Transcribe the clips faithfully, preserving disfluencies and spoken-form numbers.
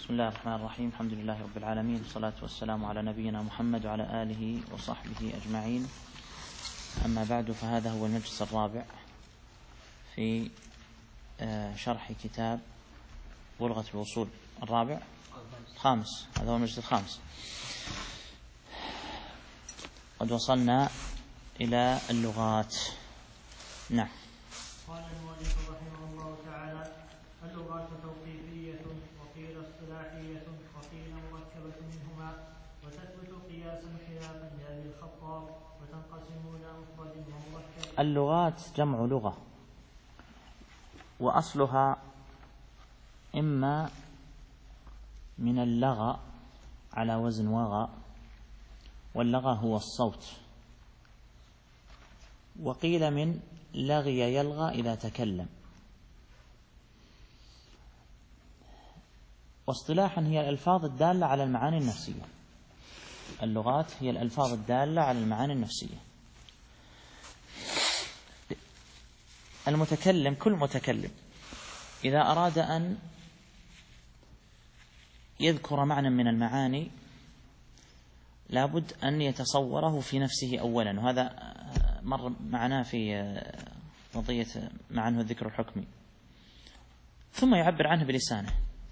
بسم الله الرحمن الرحيم. الحمد لله رب العالمين، والصلاة والسلام على نبينا محمد وعلى آله وصحبه أجمعين. أما بعد، فهذا هو المجلس الرابع في شرح كتاب بلغة الوصول. الرابع الخامس، هذا هو المجلس الخامس. قد وصلنا إلى اللغات. نعم. قال المؤلف رحمه الله تعالى: اللغات توقيفية وقيل اصطلاحية وقيل مركبة منهما، وتثبت قياسا خلافا لأبي الخطاب، وتنقسم إلى مفرد ومركب. اللغات جمع لغة، وأصلها إما من اللغة على وزن وغى، واللغة هو الصوت، وقيل من لغي يلغى إذا تكلم. واصطلاحا هي الألفاظ الدالة على المعاني النفسية. اللغات هي الألفاظ الدالة على المعاني النفسية. المتكلم، كل متكلم إذا أراد أن يذكر معنى من المعاني لابد أن يتصوره في نفسه أولا، وهذا مر معنا في قضية ما عنه الذكر الحكمي، ثم يعبر عنه بلسانه.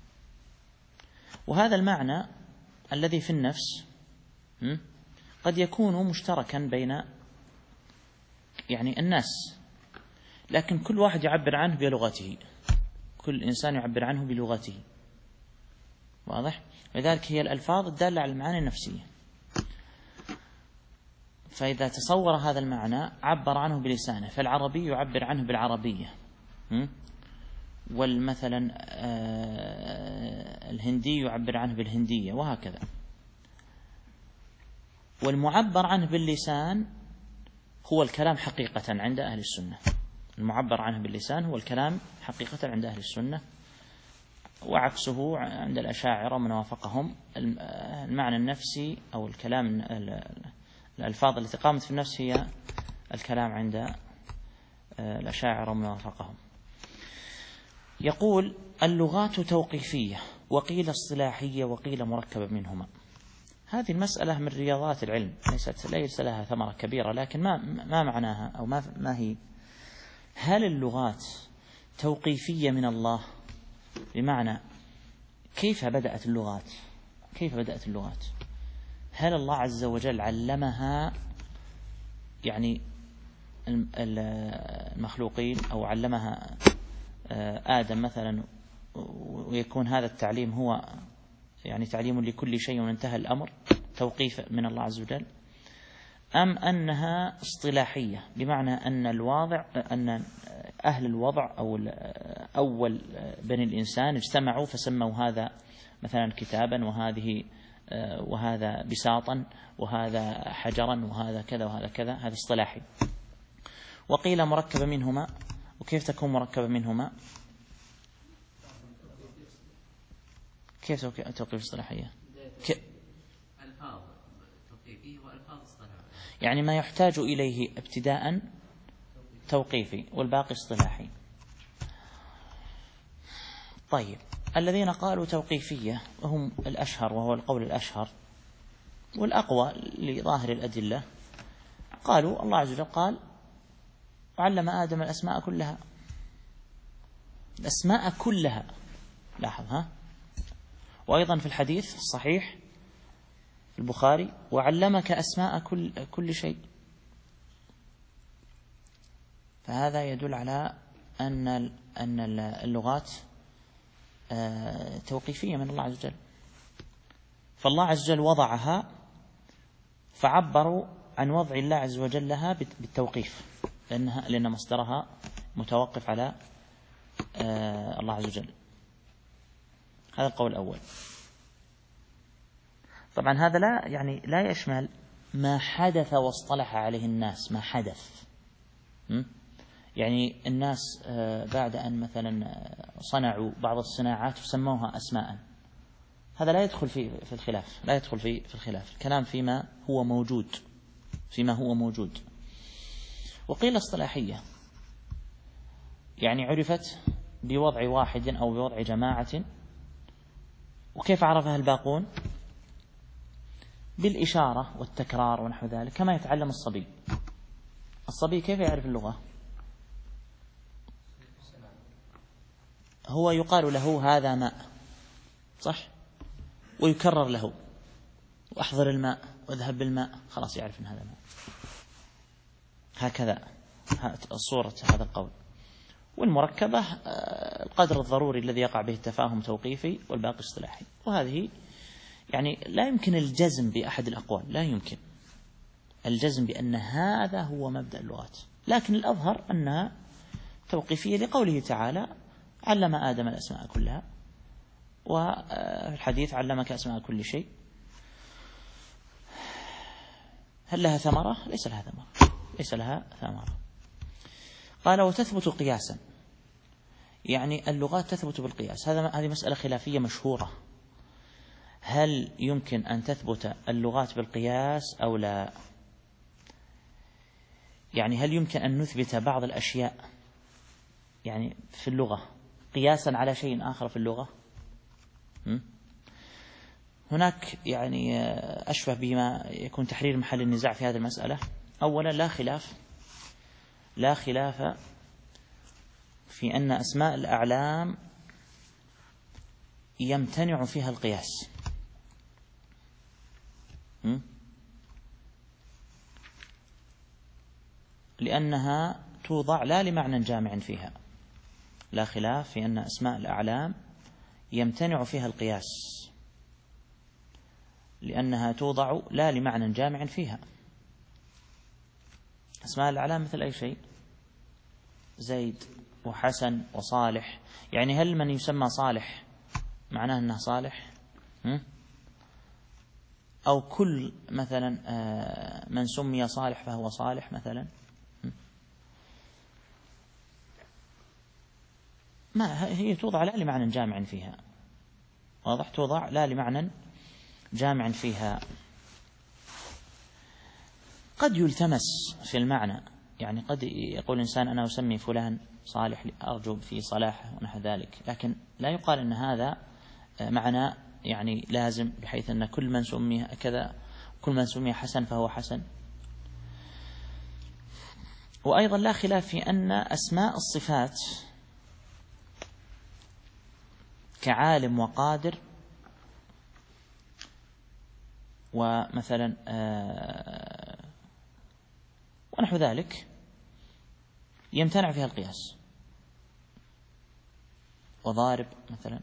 وهذا المعنى الذي في النفس قد يكون مشتركا بين يعني الناس، لكن كل واحد يعبر عنه بلغته، كل إنسان يعبر عنه بلغته. واضح؟ لذلك هي الألفاظ الدالة على المعاني النفسية. فإذا تصور هذا المعنى عبر عنه بلسانه، فالعربي يعبر عنه بالعربية، والمثلا الهندي يعبر عنه بالهندية، وهكذا. والمعبر عنه باللسان هو الكلام حقيقة عند أهل السنة. المعبر عنه باللسان هو الكلام حقيقة عند أهل السنة، وعكسه عند الأشاعرة من وافقهم. المعنى النفسي أو الكلام الألفاظ التي قامت في النفس هي الكلام عند الأشاعرة من وافقهم. يقول: اللغات توقيفية وقيل اصطلاحية وقيل مركبة منهما. هذه المسألة من رياضات العلم، ليست ليس لها ثمرة كبيرة، لكن ما ما معناها أو ما ما هي؟ هل اللغات توقيفية من الله؟ بمعنى كيف بدأت اللغات؟ كيف بدأت اللغات؟ هل الله عز وجل علمها يعني المخلوقين، أو علمها آدم مثلا، ويكون هذا التعليم هو يعني تعليم لكل شيء وانتهى الأمر، توقيف من الله عز وجل؟ أم أنها اصطلاحية، بمعنى أن الواضع أن أهل الوضع أو أول بني الإنسان اجتمعوا فسموا هذا مثلا كتابا، وهذه وهذا بساطا، وهذا حجرا، وهذا كذا وهذا كذا، هذا اصطلاحي. وقيل مركبة منهما. وكيف تكون مركبة منهما؟ كيف توقيف اصطلاحية؟ ألفاظ توقيفية وألفاظ اصطلاحية، يعني ما يحتاج إليه ابتداء توقيفي والباقي اصطلاحي. طيب، الذين قالوا توقيفية وهم الأشهر، وهو القول الأشهر والأقوى لظاهر الأدلة، قالوا الله عز وجل قال: وعلم آدم الأسماء كلها. الأسماء كلها، لاحظ ها. وأيضا في الحديث الصحيح في البخاري: وعلمك أسماء كل كل شيء. فهذا يدل على أن أن اللغات توقيفية من الله عز وجل. فالله عز وجل وضعها، فعبروا عن وضع الله عز وجل لها بالتوقيف، لأنها لأن مصدرها متوقف على الله عز وجل. هذا القول الأول. طبعا هذا لا يعني لا يشمل ما حدث واصطلح عليه الناس، ما حدث. يعني الناس بعد أن مثلا صنعوا بعض الصناعات وسموها أسماء، هذا لا يدخل في في الخلاف، لا يدخل في في الخلاف. الكلام فيما هو موجود، فيما هو موجود. وقيل اصطلاحية، يعني عرفت بوضع واحد أو بوضع جماعة وكيف عرفها الباقون؟ بالإشارة والتكرار ونحو ذلك، كما يتعلم الصبي. الصبي كيف يعرف اللغة؟ هو يقال له هذا ماء، صح؟ ويكرر له، وأحضر الماء واذهب بالماء، خلاص يعرف أن هذا ماء. هكذا صورة هذا القول. والمركبة القدر الضروري الذي يقع به التفاهم توقيفي والباقي اصطلاحي. وهذه يعني لا يمكن الجزم بأحد الأقوال، لا يمكن الجزم بأن هذا هو مبدأ اللغات، لكن الأظهر أنها توقيفية لقوله تعالى علم آدم الأسماء كلها، والحديث علمك أسماء كل شيء. هل لها ثمرة؟ ليس لها ثمرة، ليس لها ثمرة. قال وتثبت قياسا، يعني اللغات تثبت بالقياس. هذا هذه مسألة خلافية مشهورة، هل يمكن أن تثبت اللغات بالقياس أو لا؟ يعني هل يمكن أن نثبت بعض الأشياء يعني في اللغة قياسا على شيء آخر في اللغة؟ هناك يعني أشبه بما يكون تحرير محل النزاع في هذه المسألة. أولا لا خلاف لا خلاف في أن أسماء الأعلام يمتنع فيها القياس، لأنها توضع لا لمعنى جامع فيها. لا خلاف في أن أسماء الأعلام يمتنع فيها القياس لأنها توضع لا لمعنى جامع فيها. أسماء الأعلام مثل أي شيء، زيد وحسن وصالح. يعني هل من يسمى صالح معناه أنه صالح؟ أو كل مثلا من سمي صالح فهو صالح مثلا؟ ما هي توضع لا لمعنى جامع فيها، واضح؟ توضع لا لمعنى جامع فيها. قد يلتمس في المعنى، يعني قد يقول الإنسان أنا أسمي فلان صالح أرجو في صلاحه ونحو ذلك، لكن لا يقال أن هذا معنى يعني لازم بحيث أن كل من سمي كذا كل من سمي حسن فهو حسن. وأيضا لا خلاف في أن أسماء الصفات كعالم وقادر ومثلا آه ونحو ذلك يمتنع فيها القياس. وضارب مثلا،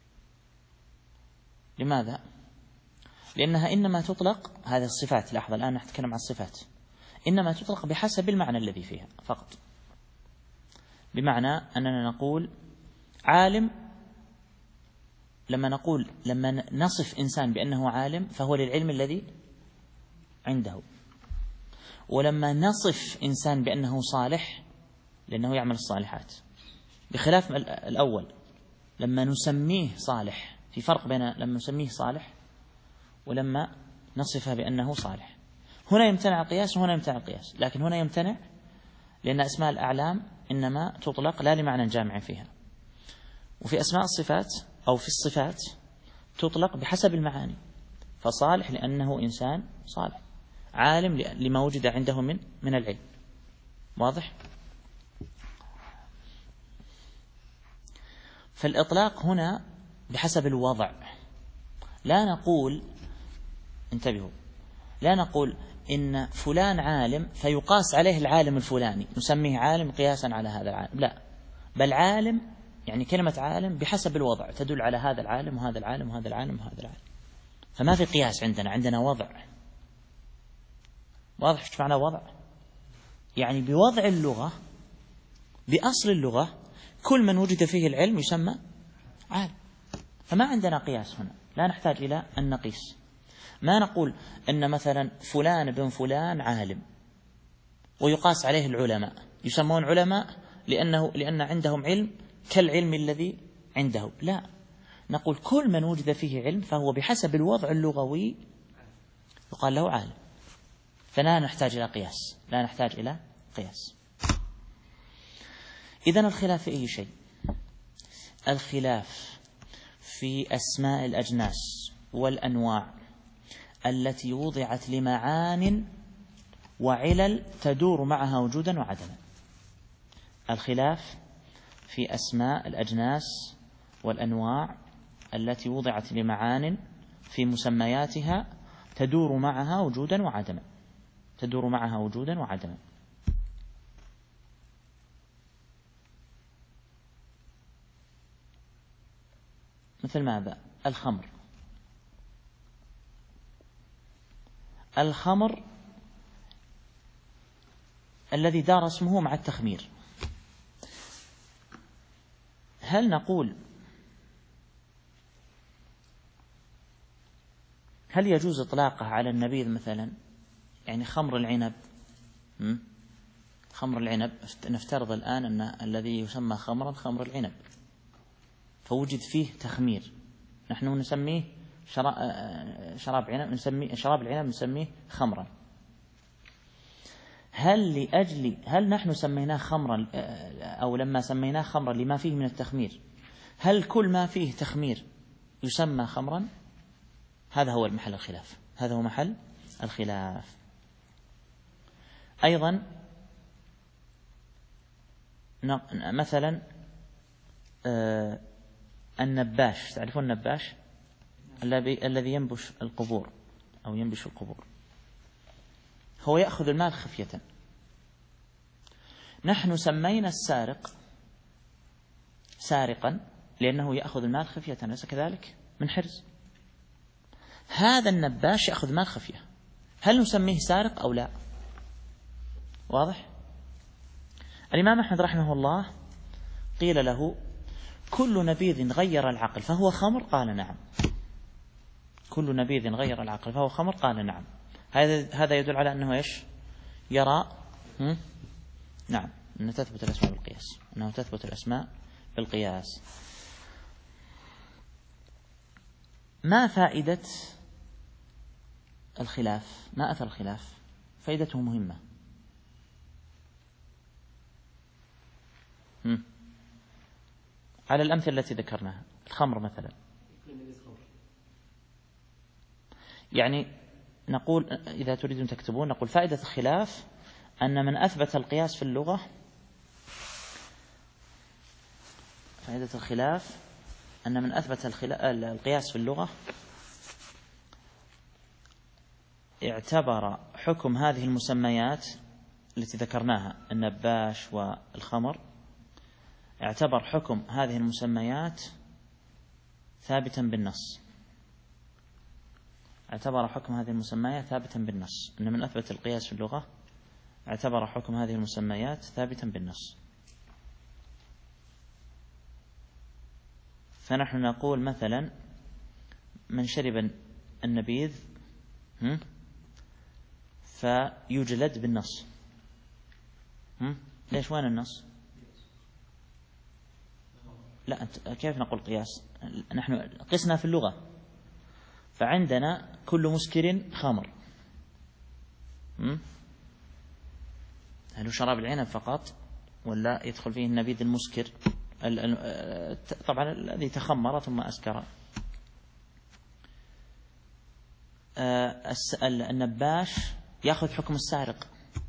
لماذا؟ لأنها إنما تطلق هذه الصفات، لاحظ الآن نتكلم عن الصفات، إنما تطلق بحسب المعنى الذي فيها فقط. بمعنى أننا نقول عالم، لما نقول لما نصف إنسان بأنه عالم فهو للعلم الذي عنده، ولما نصف إنسان بأنه صالح لأنه يعمل الصالحات. بخلاف الأول لما نسميه صالح، في فرق بين لما نسميه صالح ولما نصفه بأنه صالح. هنا يمتنع القياس وهنا يمتنع القياس، لكن هنا يمتنع لأن أسماء الأعلام إنما تطلق لا لمعنى جامع فيها. وفي أسماء الصفات أو في الصفات تطلق بحسب المعاني، فصالح لأنه إنسان صالح، عالم لما وجد عنده من من العلم. واضح؟ فالإطلاق هنا بحسب الوضع. لا نقول، انتبهوا، لا نقول إن فلان عالم فيقاس عليه العالم الفلاني نسميه عالم قياسا على هذا العالم، لا، بل عالم يعني كلمة عالم بحسب الوضع تدل على هذا العالم وهذا العالم وهذا العالم وهذا العالم. فما في قياس عندنا، عندنا وضع. واضح ايش معنى وضع؟ يعني بوضع اللغة، بأصل اللغة كل من وجد فيه العلم يسمى عالم. فما عندنا قياس هنا، لا نحتاج إلى أن نقيس. ما نقول أن مثلا فلان بن فلان عالم ويقاس عليه العلماء يسمون علماء لأنه لأن عندهم علم كالعلم الذي عنده، لا، نقول كل من وجد فيه علم فهو بحسب الوضع اللغوي يقال له عالم. فلا نحتاج إلى قياس، لا نحتاج إلى قياس. إذن الخلاف في أي شيء؟ الخلاف في أسماء الأجناس والأنواع التي وضعت لمعان وعلل تدور معها وجودا وعدما. الخلاف في أسماء الأجناس والأنواع التي وضعت لمعان في مسمياتها تدور معها وجودا وعدما تدور معها وجودا وعدما. مثل ماذا؟ الخمر. الخمر الذي دار اسمه مع التخمير، هل نقول هل يجوز إطلاقه على النبيذ مثلا؟ يعني خمر العنب، خمر العنب نفترض الآن أن الذي يسمى خمرا خمر العنب، فوجد فيه تخمير، نحن نسميه شراب عنب، نسميه شراب العنب نسميه خمرا. هل لأجل هل نحن سميناه خمرا أو لما سميناه خمرا لما فيه من التخمير، هل كل ما فيه تخمير يسمى خمرا؟ هذا هو محل الخلاف، هذا هو محل الخلاف. أيضا مثلا النباش، تعرفون النباش الذي ينبش القبور أو ينبش القبور، هو يأخذ المال خفية. نحن سمينا السارق سارقا لأنه يأخذ المال خفية، أليس كذلك؟ من حرز. هذا النباش يأخذ مال خفية، هل نسميه سارق أو لا؟ واضح؟ الإمام أحمد رحمه الله قيل له كل نبيذ غير العقل فهو خمر؟ قال نعم. كل نبيذ غير العقل فهو خمر؟ قال نعم. هذا هذا يدل على أنه إيش؟ يرى هم؟ نعم أنه تثبت الأسماء بالقياس، أنه تثبت الأسماء بالقياس. ما فائدة الخلاف؟ ما أثر الخلاف؟ فائدته مهمة. هم. على الأمثلة التي ذكرناها، الخمر مثلا، يعني نقول إذا تريدون تكتبون نقول فائدة الخلاف أن من أثبت القياس في اللغة، فائدة الخلاف أن من أثبت القياس في اللغة اعتبر حكم هذه المسميات التي ذكرناها النباش والخمر، اعتبر حكم هذه المسميات ثابتا بالنص، اعتبر حكم هذه المسميات ثابتا بالنص، أن من أثبت القياس في اللغة اعتبر حكم هذه المسميات ثابتا بالنص. فنحن نقول مثلا من شرب النبيذ فيجلد بالنص. ليش؟ وين النص؟ لا، كيف نقول قياس؟ نحن قسنا في اللغة، فعندنا كل مسكر خمر. هل شراب العنب فقط ولا يدخل فيه النبيذ المسكر طبعا الذي تخمر ثم أسكر؟ النباش يأخذ حكم السارق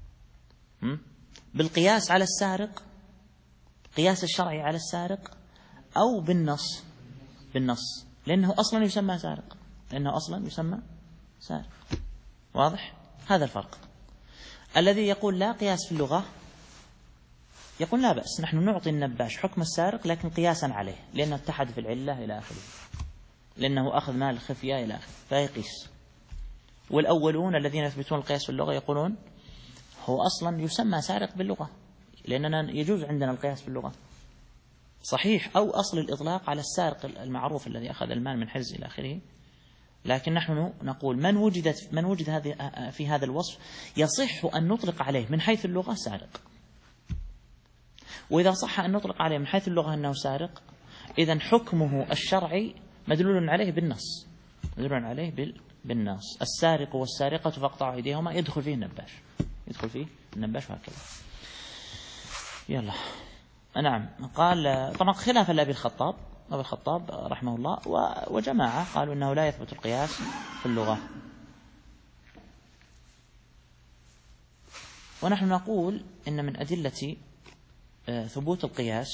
بالقياس على السارق، قياس الشرعي على السارق، أو بالنص؟ بالنص، لأنه أصلا يسمى سارق، لأنه أصلا يسمى سارق. واضح؟ هذا الفرق. الذي يقول لا قياس في اللغة يقول لا بأس، نحن نعطي النباش حكم السارق لكن قياسا عليه، لأنه اتحد في العلة إلى آخره، لأنه أخذ مال الخفية إلى آخره فيقيس. والأولون الذين يثبتون القياس في اللغة يقولون هو أصلا يسمى سارق باللغة، لأننا يجوز عندنا القياس في اللغة صحيح، أو أصل الإطلاق على السارق المعروف الذي أخذ المال من حرز إلى آخره، لكن نحن نقول من وجدت من وجد هذه في هذا الوصف يصح أن نطلق عليه من حيث اللغة سارق، وإذا صح أن نطلق عليه من حيث اللغة أنه سارق، إذن حكمه الشرعي مدلول عليه بالنص، مدلول عليه بالنص. السارق والسارقة فاقطعوا أيديهما يدخل فيه النباش، يدخل فيه النباش وهكذا. يلا نعم. قال طبعا خلاف لأبي الخطاب أبي الخطاب رحمه الله وجماعة قالوا أنه لا يثبت القياس في اللغة. ونحن نقول إن من أدلة ثبوت القياس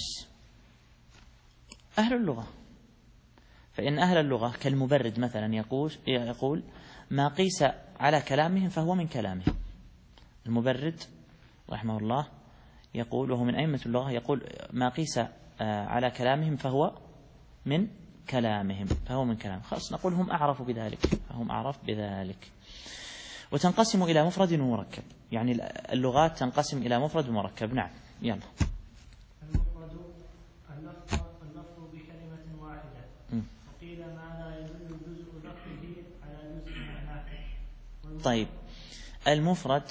أهل اللغة، فإن أهل اللغة كالمبرد مثلا يقول يقول ما قيس على كلامهم فهو من كلامهم. المبرد رحمه الله يقول، وهو من أئمة اللغة، يقول ما قيس على كلامهم فهو من كلامهم فهو من كلامهم خلاص نقول هم أعرف بذلك هم أعرف بذلك. وتنقسم إلى مفرد ومركب، يعني اللغات تنقسم إلى مفرد ومركب. نعم يلا. المفرد اللفظ اللفظ بكلمة واحدة، وقيل ما لا يدل جزء لفظه على جزء معناه. طيب المفرد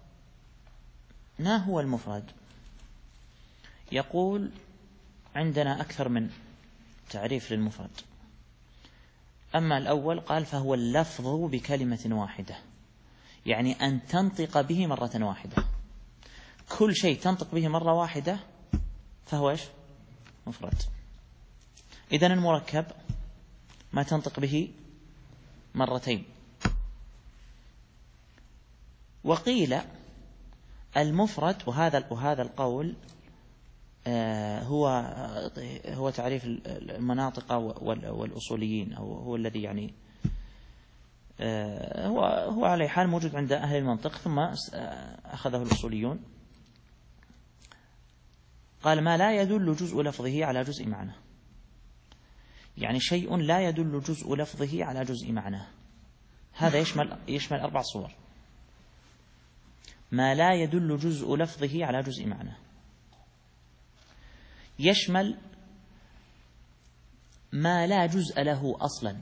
ما هو المفرد؟ يقول عندنا أكثر من تعريف للمفرد. أما الأول قال فهو اللفظ بكلمة واحدة، يعني أن تنطق به مرة واحدة، كل شيء تنطق به مرة واحدة فهو إيش؟ مفرد. إذن المركب ما تنطق به مرتين. وقيل المفرد، وهذا وهذا القول هو هو تعريف المناطق والأصوليين، أو هو الذي يعني هو هو على حال موجود عند أهل المنطق ثم أخذه الأصوليون. قال ما لا يدل جزء لفظه على جزء معناه، يعني شيء لا يدل جزء لفظه على جزء معناه. هذا يشمل يشمل أربع صور. ما لا يدل جزء لفظه على جزء معناه، يشمل ما لا جزء له أصلا.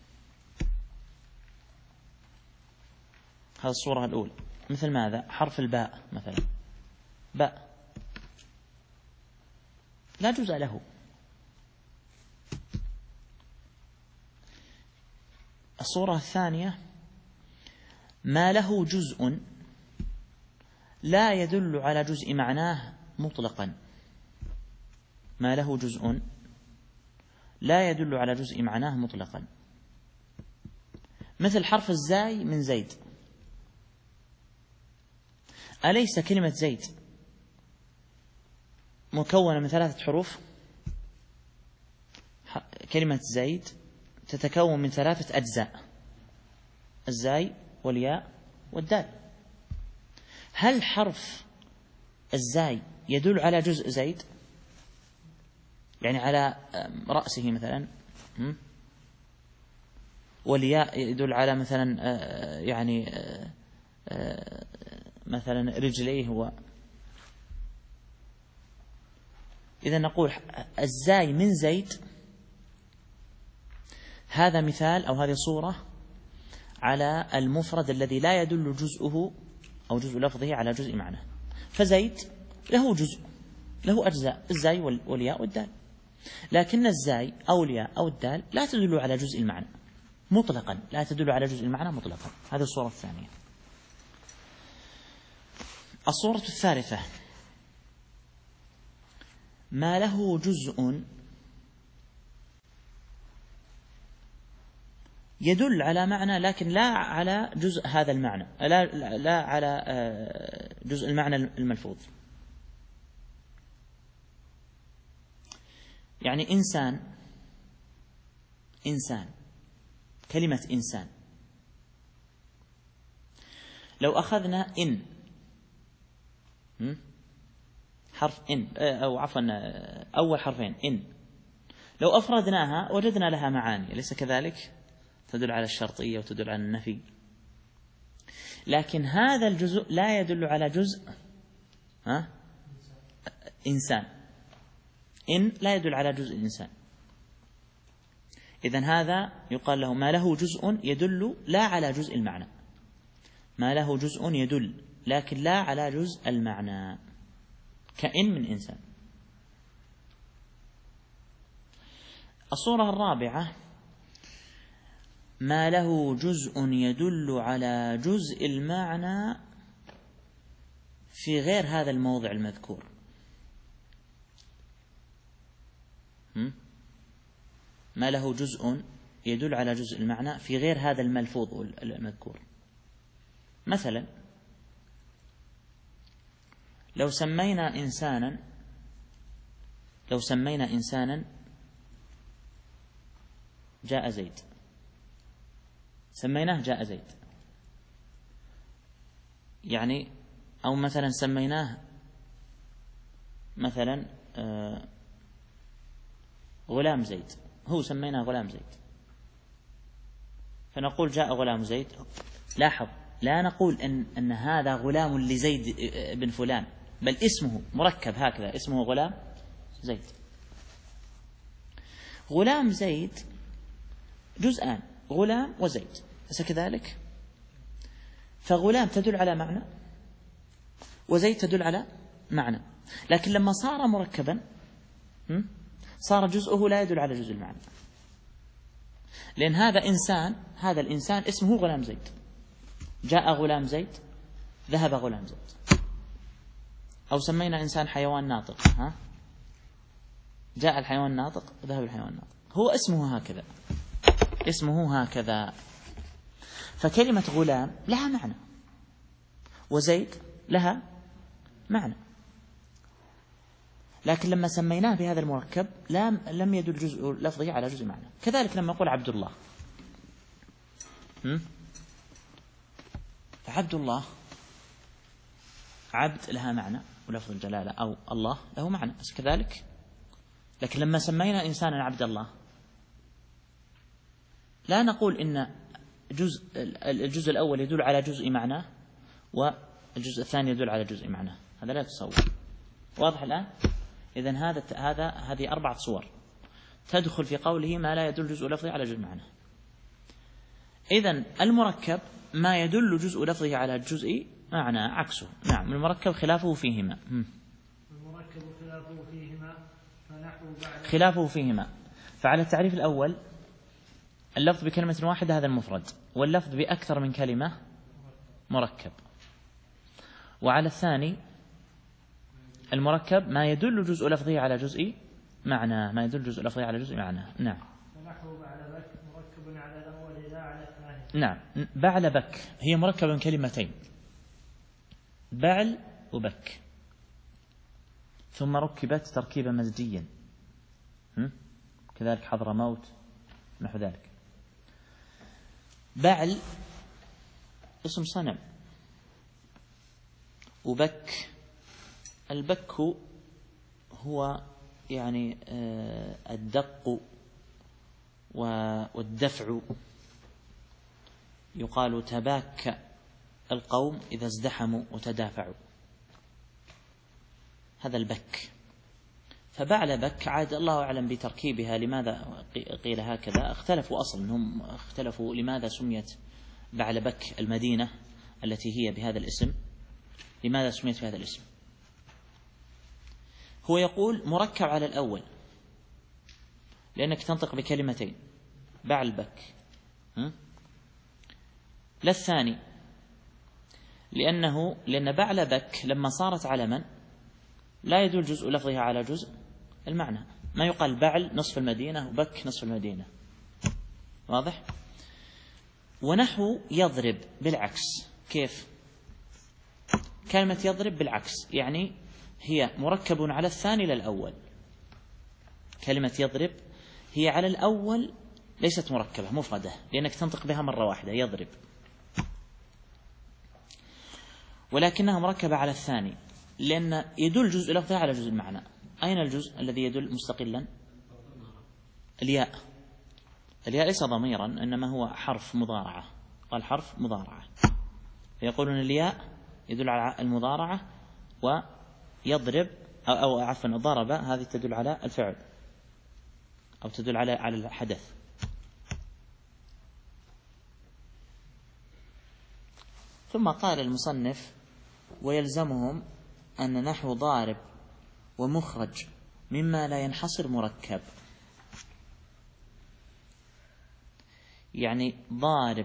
هذه الصورة الأولى، مثل ماذا؟ حرف الباء مثلا، باء لا جزء له. الصورة الثانية ما له جزء لا يدل على جزء معناه مطلقا، ما له جزء لا يدل على جزء معناه مطلقا، مثل حرف الزاي من زيد. أليس كلمة زيد مكونة من ثلاثة حروف؟ كلمة زيد تتكون من ثلاثة أجزاء، الزاي والياء والدال. هل حرف الزاي يدل على جزء زيد، يعني على رأسه مثلا، والياء يدل على مثلا يعني مثلا رجليه هو؟ إذا نقول الزاي من زيد، هذا مثال أو هذه صورة على المفرد الذي لا يدل جزءه أو جزء لفظه على جزء معناه. فزيد له جزء، له أجزاء، الزاي والياء والدال، لكن الزاي أو الياء أو الدال لا تدل على جزء المعنى مطلقا، لا تدل على جزء المعنى مطلقا. هذه الصورة الثانية. الصورة الثالثة ما له جزء يدل على معنى لكن لا على جزء هذا المعنى، لا, لا على جزء المعنى الملفوظ. يعني إنسان، إنسان كلمة إنسان لو أخذنا إن حرف إن أو عفوا أول حرفين إن، لو أفردناها وجدنا لها معاني، أليس كذلك؟ تدل على الشرطية وتدل على النفي. لكن هذا الجزء لا يدل على جزء ها؟ إنسان. إن لا يدل على جزء إنسان. إذن هذا يقال له ما له جزء يدل لا على جزء المعنى، ما له جزء يدل لكن لا على جزء المعنى، كإن من إنسان. الصورة الرابعة ما له جزء يدل على جزء المعنى في غير هذا الموضع المذكور. ما له جزء يدل على جزء المعنى في غير هذا الملفوظ المذكور. مثلا لو سمينا إنسانا لو سمينا إنسانا جاء زيد، سميناه جاء زيد، يعني أو مثلا سميناه مثلا غلام زيد، هو سميناه غلام زيد، فنقول جاء غلام زيد. لاحظ، لا نقول أن, أن هذا غلام لزيد بن فلان، بل اسمه مركب هكذا، اسمه غلام زيد. غلام زيد جزءان، غلام وزيد، أليس كذلك؟ فغلام تدل على معنى وزيد تدل على معنى، لكن لما صار مركبا صار جزءه لا يدل على جزء المعنى، لأن هذا إنسان، هذا الإنسان اسمه غلام زيد، جاء غلام زيد، ذهب غلام زيد. أو سمينا إنسان حيوان ناطق، ها؟ جاء الحيوان الناطق، ذهب الحيوان الناطق، هو اسمه هكذا، اسمه هكذا. فكلمة غلام لها معنى وزيد لها معنى، لكن لما سميناه بهذا المركب لم لم يدل جزء لفظه على جزء معنى. كذلك لما نقول عبد الله، فعبد الله عبد لها معنى ولفظ الجلالة، أو الله له معنى، بس كذلك. لكن لما سمينا إنسانا عبد الله لا نقول إن جزء الجزء الأول يدل على جزء معناه والجزء الثاني يدل على جزء معناه، هذا لا تصور. واضح الآن؟ إذن هذا هذا هذه أربعة صور تدخل في قوله ما لا يدل جزء لفظه على جزء معناه. إذن المركب ما يدل جزء لفظه على جزء معنى، عكسه. نعم، المركب خلافه فيهما. المركب خلافه فيهما فنحو بعد خلافه فيهما. فعلى التعريف الأول اللفظ بكلمة واحدة هذا المفرد، واللفظ بأكثر من كلمة مركب. وعلى الثاني المركب ما يدل جزء لفظه على جزء معنى، ما يدل جزء لفظه على جزء معنى. نعم. فنحو بعد بك مركب على الأول لا على الثاني. نعم، بعل بك هي مركب من كلمتين، بعل وبك، ثم ركبت تركيبا مزجيا، كذلك حضر موت نحو ذلك. بعل اسم صنم، وبك البك هو يعني الدق والدفع. يقال تباك القوم إذا ازدحموا وتدافعوا، هذا البك. فبعل بك عاد الله أعلم بتركيبها، لماذا قيل هكذا؟ اختلفوا أصلا، هم اختلفوا لماذا سميت بعل بك المدينة التي هي بهذا الاسم، لماذا سميت بهذا الاسم؟ هو يقول مركب على الأول لأنك تنطق بكلمتين، بعل بك. لا الثاني، لأنه لأن بعل بك لما صارت علما لا يدل جزء لفظها على جزء المعنى، ما يقال بعل نصف المدينة وبك نصف المدينة. واضح؟ ونحو يضرب بالعكس. كيف؟ كلمة يضرب بالعكس يعني هي مركب على الثاني للأول. كلمة يضرب هي على الأول ليست مركبة مفردة، لأنك تنطق بها مرة واحدة يضرب، ولكنها مركبة على الثاني لأن يدل جزء لفظها على جزء المعنى. أين الجزء الذي يدل مستقلا؟ الياء. الياء ليس ضميرا، إنما هو حرف مضارعة، قال حرف مضارعة، فيقولون الياء يدل على المضارعة، ويضرب أو, أو عفوا ضرب هذه تدل على الفعل أو تدل على على الحدث. ثم قال المصنف ويلزمهم أن نحو ضارب ومخرج مما لا ينحصر مركب. يعني ضارب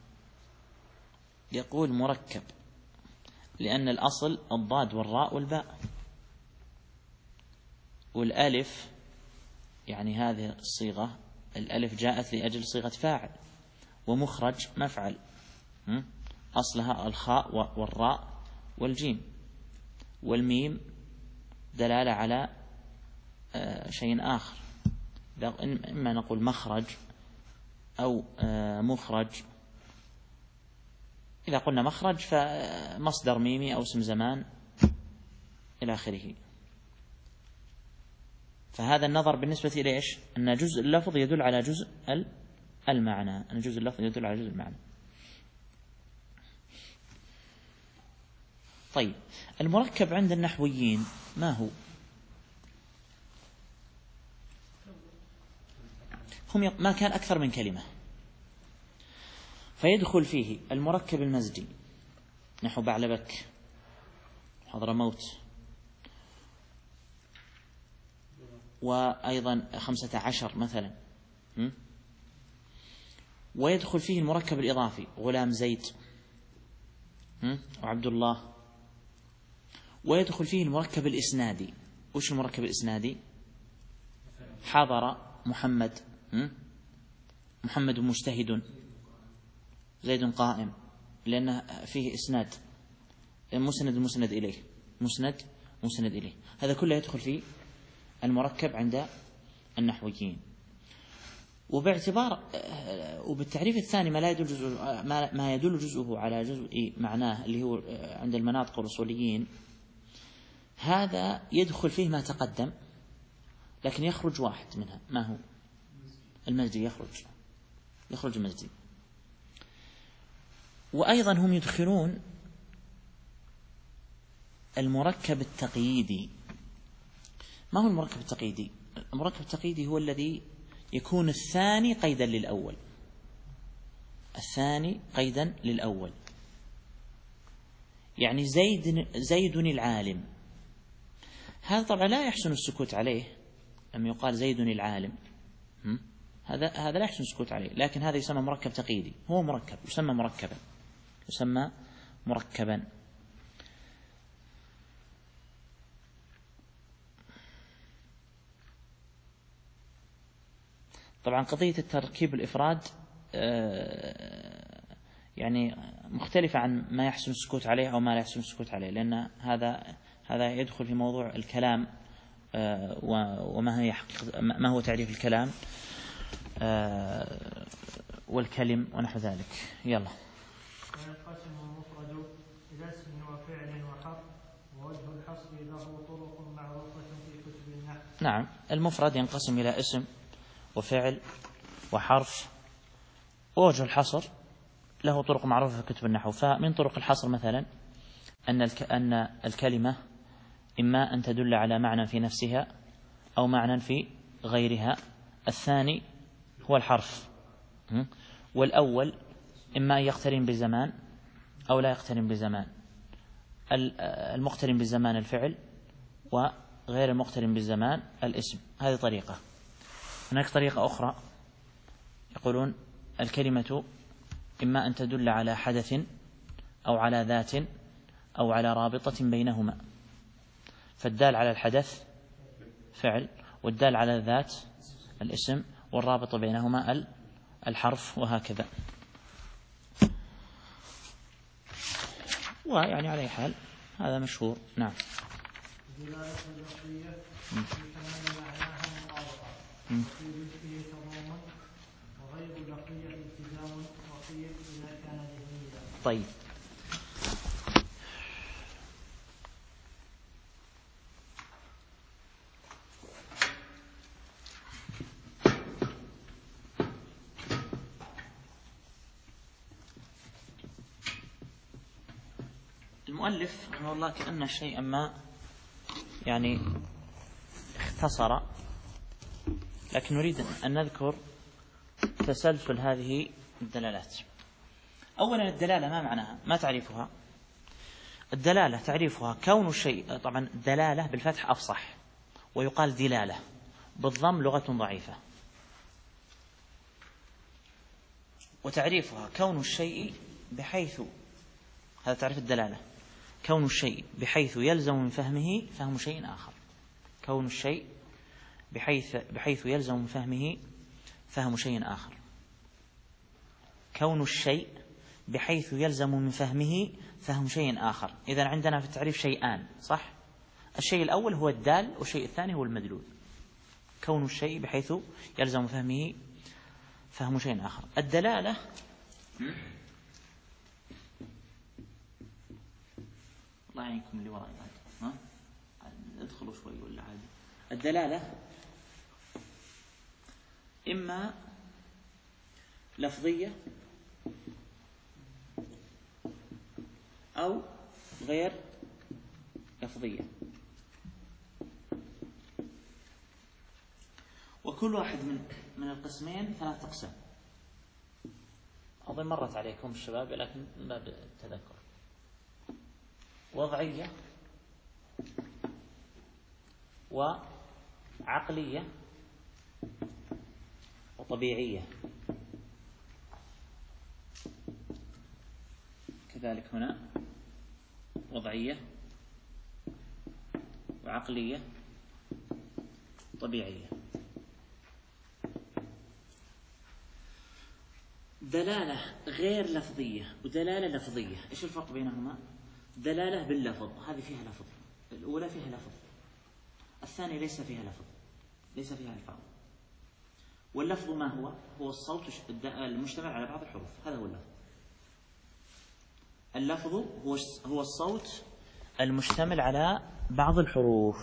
يقول مركب لأن الأصل الضاد والراء والباء، والألف يعني هذه الصيغة الألف جاءت لأجل صيغة فاعل، ومخرج مفعل، أصلها الخاء والراء والجيم، والميم دلالة على شيء آخر، إما نقول مخرج أو مخرج. إذا قلنا مخرج فمصدر ميمي أو اسم زمان إلى آخره. فهذا النظر بالنسبة إلى إيش؟ أن جزء اللفظ يدل على جزء المعنى، أن جزء اللفظ يدل على جزء المعنى. طيب، المركب عند النحويين ما هو؟ هم ما كان أكثر من كلمة، فيدخل فيه المركب المزجي نحو بعلبك، حضرموت، وأيضا خمسة عشر مثلا، ويدخل فيه المركب الإضافي غلام زيد وعبد الله، ويدخل فيه المركب الإسنادي. وش المركب الإسنادي؟ حضر محمد، محمد مجتهد، زيد قائم، لأن فيه إسناد، مسند مسند إليه، مسند مسند إليه، هذا كله يدخل فيه المركب عند النحويين. وباعتبار وبالتعريف الثاني ما لا يدل جزء ما يدل جزءه على جزء معناه اللي هو عند المناطق والأصوليين، هذا يدخل فيه ما تقدم، لكن يخرج واحد منها، ما هو؟ المزجي، يخرج يخرج المزجي. وأيضا هم يدخلون المركب التقييدي. ما هو المركب التقييدي؟ المركب التقييدي هو الذي يكون الثاني قيدا للأول، الثاني قيدا للأول. يعني زيد زيد العالم، هذا طبعا لا يحسن السكوت عليه لما يقال زيد العالم، هذا هذا لا يحسن السكوت عليه، لكن هذا يسمى مركب تقييدي، هو مركب، يسمى مركبا، يسمى مركبا. طبعا قضية التركيب الإفراد يعني مختلفة عن ما يحسن السكوت عليه أو ما لا يحسن السكوت عليه، لأن هذا هذا يدخل في موضوع الكلام وما هي حقيقة، ما هو تعريف الكلام والكلم ونحو ذلك. يلا. وينقسم المفرد إلى اسم وفعل وحرف، ووجه الحصر له طرق معروفة في كتب النحو. نعم، المفرد ينقسم إلى اسم وفعل وحرف، ووجه الحصر له طرق معروفة في كتب النحو. فمن طرق الحصر مثلا أن أن الكلمة إما أن تدل على معنى في نفسها أو معنى في غيرها. الثاني هو الحرف، والأول إما أن يقترن بزمان أو لا يقترن بزمان. المقترن بالزمان الفعل، وغير المقترن بالزمان الاسم. هذه طريقة. هناك طريقة أخرى يقولون الكلمة إما أن تدل على حدث أو على ذات أو على رابطة بينهما، فالدال على الحدث فعل، والدال على الذات الاسم، والرابط بينهما الحرف، وهكذا. ويعني على أي حال هذا مشهور. نعم. دلالة اللفظية في كمال معناها مطابقة، في جزئه تضامن، وغير اللفظية التزام، وقيل إذا كان ذهنيا. طيب، المؤلف رحمه الله كأن شيئا ما يعني اختصر، لكن نريد أن نذكر تسلسل هذه الدلالات. أولا الدلالة ما معناها؟ ما تعريفها؟ الدلالة تعريفها كون الشيء، طبعا دلالة بالفتح أفصح، ويقال دلالة بالضم لغة ضعيفة. وتعريفها كون الشيء بحيث، هذا تعريف الدلالة، كون الشيء بحيث يلزم من فهمه فهم شيء آخر. كون الشيء بحيث بحيث يلزم من فهمه فهم شيء آخر. كون الشيء بحيث يلزم من فهمه فهم شيء آخر. إذن عندنا في التعريف شيئان، صح؟ الشيء الأول هو الدال، والشيء الثاني هو المدلول. كون الشيء بحيث يلزم من فهمه فهم شيء آخر. الدلالة الله يعينكم اللي وراء، ها ادخلوا شوي ولا عادي. الدلالة إما لفظية أو غير لفظية، وكل واحد من من القسمين ثلاث أقسام. أظن مرت عليكم الشباب لكن من باب التذكر. وضعية وعقلية وطبيعية. كذلك هنا وضعية وعقلية طبيعية. دلالة غير لفظية ودلالة لفظية، إيش الفرق بينهما؟ دلالة باللفظ هذه فيها لفظ، الأولى فيها لفظ، الثانية ليس فيها لفظ، ليس فيها الفاظ. واللفظ ما هو؟ هو الصوت المشتمل على بعض الحروف، هذا هو اللفظ. اللفظ هو هو الصوت المشتمل على بعض الحروف.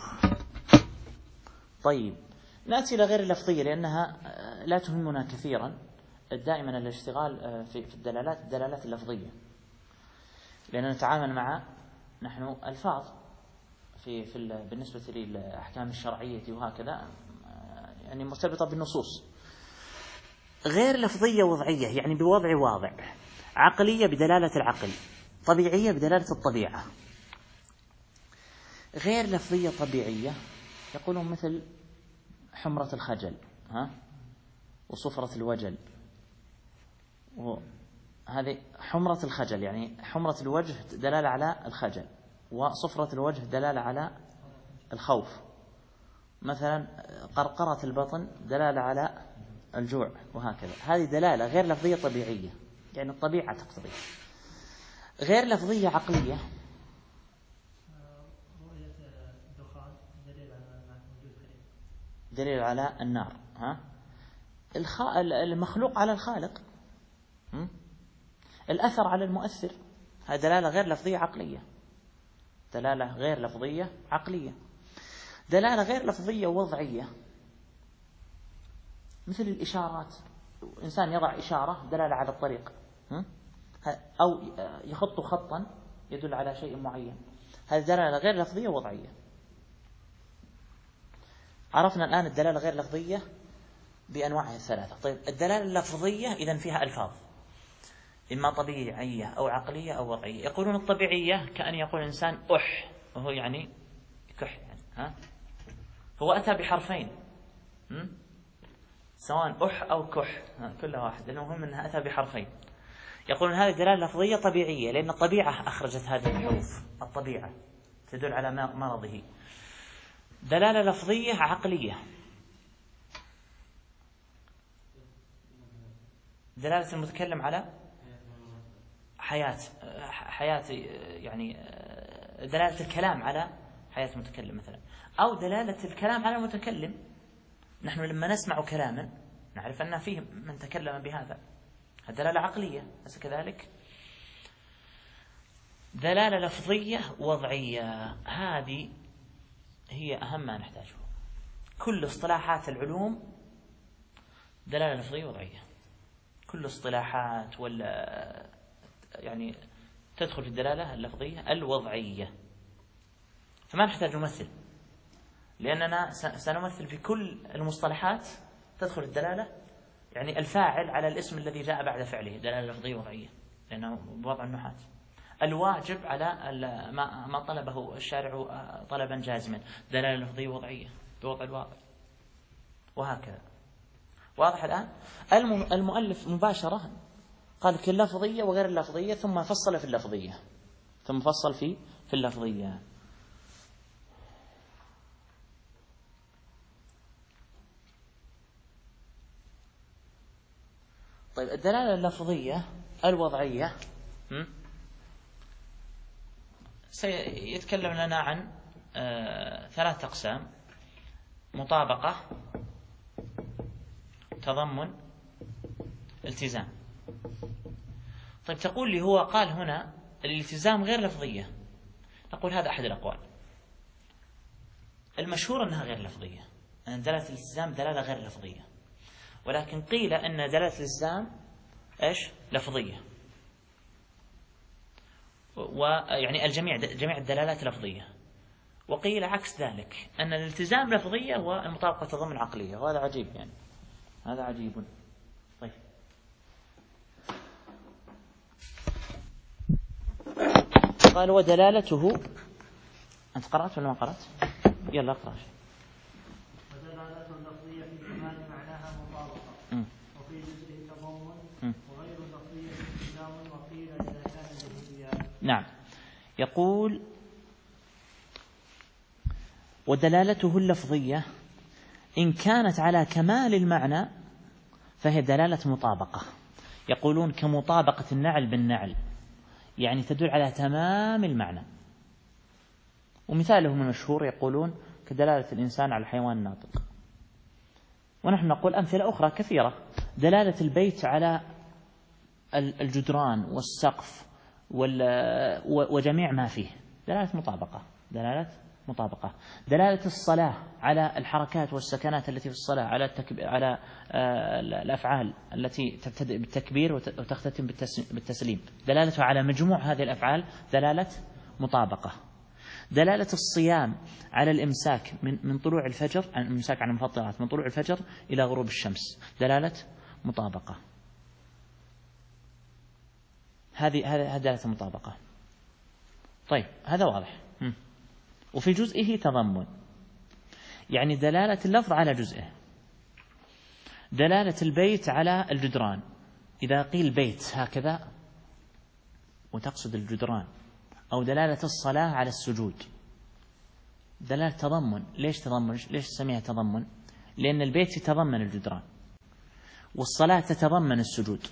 طيب نأتي إلى غير اللفظية لأنها لا تهمنا كثيرا. دائما الاشتغال في الدلالات الدلالات اللفظية، لأننا نتعامل مع نحن ألفاظ في في بالنسبة للأحكام الشرعية وهكذا، يعني مرتبطة بالنصوص. غير لفظية وضعية يعني بوضع واضع، عقلية بدلالة العقل، طبيعية بدلالة الطبيعة. غير لفظية طبيعية يقولون مثل حمرة الخجل، ها، وصفرة الوجل. وهذه حمرة الخجل يعني حمرة الوجه دلالة على الخجل، وصفرة الوجه دلالة على الخوف. مثلا قرقرة البطن دلالة على الجوع، وهكذا. هذه دلالة غير لفظية طبيعية، يعني الطبيعة تقتضي. غير لفظية عقلية دليل على النار، ها، المخلوق على الخالق، الأثر على المؤثر. هذه دلالة غير لفظية عقلية، دلالة غير لفظية عقلية. دلالة غير لفظية وضعية مثل الإشارات، إنسان يضع إشارة دلالة على الطريق، أو يخط خطا يدل على شيء معين. هذه دلالة غير لفظية وضعية. عرفنا الآن الدلالة غير لفظية بأنواعها الثلاثة. طيب الدلالة اللفظية إذن فيها ألفاظ، إما طبيعية أو عقلية أو وضعية. يقولون الطبيعية كأن يقول إنسان أح، وهو يعني كح، يعني ها، هو أتى بحرفين، م? سواء أح أو كح، كل واحد، المهم أنها أتى بحرفين. يقولون هذه دلالة لفظية طبيعية لأن الطبيعة أخرجت هذه الحروف، الطبيعة تدل على مرضه. دلالة لفظية عقلية، دلالة المتكلم على حياة حياة يعني دلالة الكلام على حياة المتكلم مثلا، أو دلالة الكلام على المتكلم. نحن لما نسمع كلاما نعرف أن فيه من تكلم بهذا، دلالة عقلية. بس كذلك دلالة لفظية وضعية، هذه هي أهم ما نحتاجه. كل اصطلاحات العلوم دلالة لفظية وضعية، كل اصطلاحات ولا يعني تدخل في الدلالة اللفظية الوضعية. فما نحتاج نمثل، لأننا سنمثل في كل المصطلحات تدخل الدلالة، يعني الفاعل على الاسم الذي جاء بعد فعله دلالة لفظية وضعية، لأنه بوضع النحاة. الواجب على ما ما طلبه الشارع طلبا جازما دلالة لفظية وضعية بوضع الواقع، وهكذا. واضح الآن؟ المؤلف مباشرة قال لك اللفظية وغير اللفظية، ثم فصل في اللفظية، ثم فصل في في اللفظية. طيب الدلالة اللفظية الوضعية سيتكلم لنا عن آه ثلاث أقسام: مطابقة، تضمن، التزام. طيب تقول لي هو قال هنا الالتزام غير لفظية. نقول هذا أحد الأقوال. المشهور أنها غير لفظية، أن دلالة الالتزام دلالة غير لفظية، ولكن قيل أن دلالة الالتزام إيش؟ لفظية، ويعني الجميع جميع الدلالات لفظية. وقيل عكس ذلك، أن الالتزام لفظية والمطابقة تضمن عقلية، وهذا عجيب يعني، هذا عجيب. طيب قال ودلالته، أنت قرأت ولا ما قرأت؟ يلا اقرأ. ودلالته اللفظية في كمال معناها مطابقة، وفي جزئه تضمن، وغير اللفظية التزام، وقيل إذا كان ذهنيا. نعم. يقول ودلالته اللفظية إن كانت على كمال المعنى فهي دلالة مطابقة. يقولون كمطابقة النعل بالنعل، يعني تدل على تمام المعنى. ومثالهم المشهور يقولون كدلالة الإنسان على الحيوان الناطق. ونحن نقول أمثلة أخرى كثيرة: دلالة البيت على الجدران والسقف وجميع ما فيه دلالة مطابقة، دلالة مطابقة. دلالة الصلاة على الحركات والسكنات التي في الصلاة، على التكبير، على الأفعال التي تبتدئ بالتكبير وتختتم بالتسليم، دلالته على مجموع هذه الأفعال دلالة مطابقة. دلالة الصيام على الإمساك من من طلوع الفجر، عن الإمساك عن المفطرات من طلوع الفجر إلى غروب الشمس، دلالة مطابقة. هذه هذه دلالة مطابقة. طيب هذا واضح. وفي جزئه تضمن، يعني دلالة اللفظ على جزئه. دلالة البيت على الجدران، إذا قيل بيت هكذا وتقصد الجدران، أو دلالة الصلاة على السجود، دلالة تضمن. ليش تضمن؟ ليش سميها تضمن؟ لأن البيت يتضمن الجدران، والصلاة تتضمن السجود.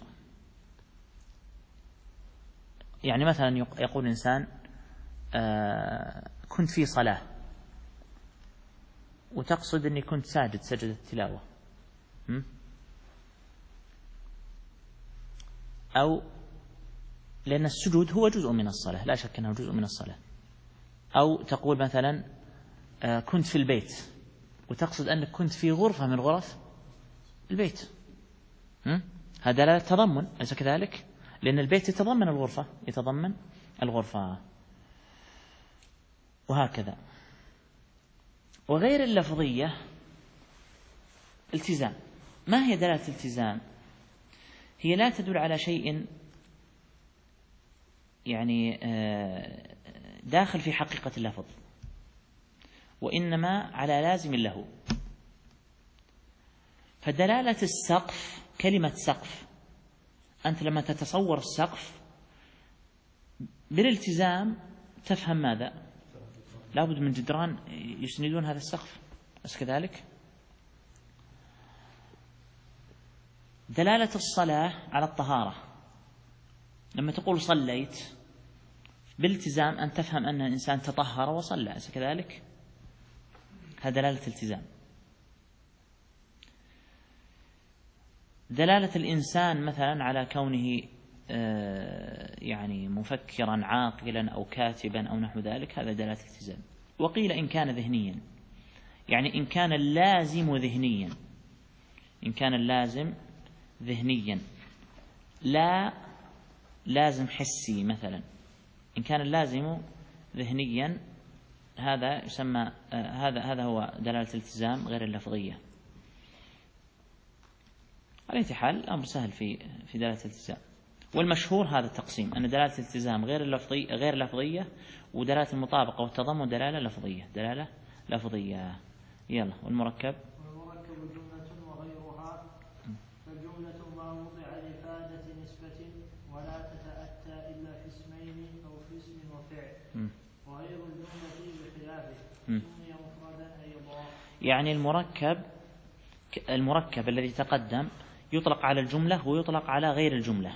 يعني مثلا يقول إنسان آه كنت في صلاة، وتقصد أني كنت ساجد سجد التلاوة، أو لأن السجود هو جزء من الصلاة، لا شك أنه جزء من الصلاة. أو تقول مثلا آه كنت في البيت، وتقصد أنك كنت في غرفة من غرف البيت، هذا دلالة تضمن، أليس كذلك؟ لأن البيت يتضمن الغرفة، يتضمن الغرفة، وهكذا. وغير اللفظية التزام. ما هي دلالة التزام؟ هي لا تدل على شيء يعني داخل في حقيقة اللفظ، وإنما على لازم له. فدلالة السقف، كلمة سقف، أنت لما تتصور السقف بالالتزام تفهم ماذا؟ لابد من جدران يسندون هذا السقف، بس كذلك. دلالة الصلاة على الطهارة، لما تقول صليت بالالتزام أن تفهم أن الإنسان تطهر وصلى، بس كذلك. هذا دلالة التزام. دلالة الإنسان مثلا على كونه يعني مفكرا عاقلا أو كاتبا أو نحو ذلك، هذا دلالة التزام. وقيل إن كان ذهنيا، يعني إن كان اللازم ذهنيا، إن كان اللازم ذهنيا لا لازم حسي مثلا، إن كان اللازم ذهنيا هذا يسمى هذا هذا هو دلالة الالتزام غير اللفظية. على أي حال الأمر سهل في في دلالة الالتزام. والمشهور هذا التقسيم، أن دلالة الالتزام غير اللفظية غير لفظية، ودلالة المطابقة والتضمن دلالة لفظية، دلالة لفظية. يلا. والمركب والمركب جملة وغيرها، فالجملة ما وضع لإفادة نسبة ولا تتأتى إلا في اسمين أو في اسم وفعل، وغير الجملة بخلافه سمي مفردا أيضا. يعني المركب المركب الذي تقدم يطلق على الجملة ويطلق على غير الجملة.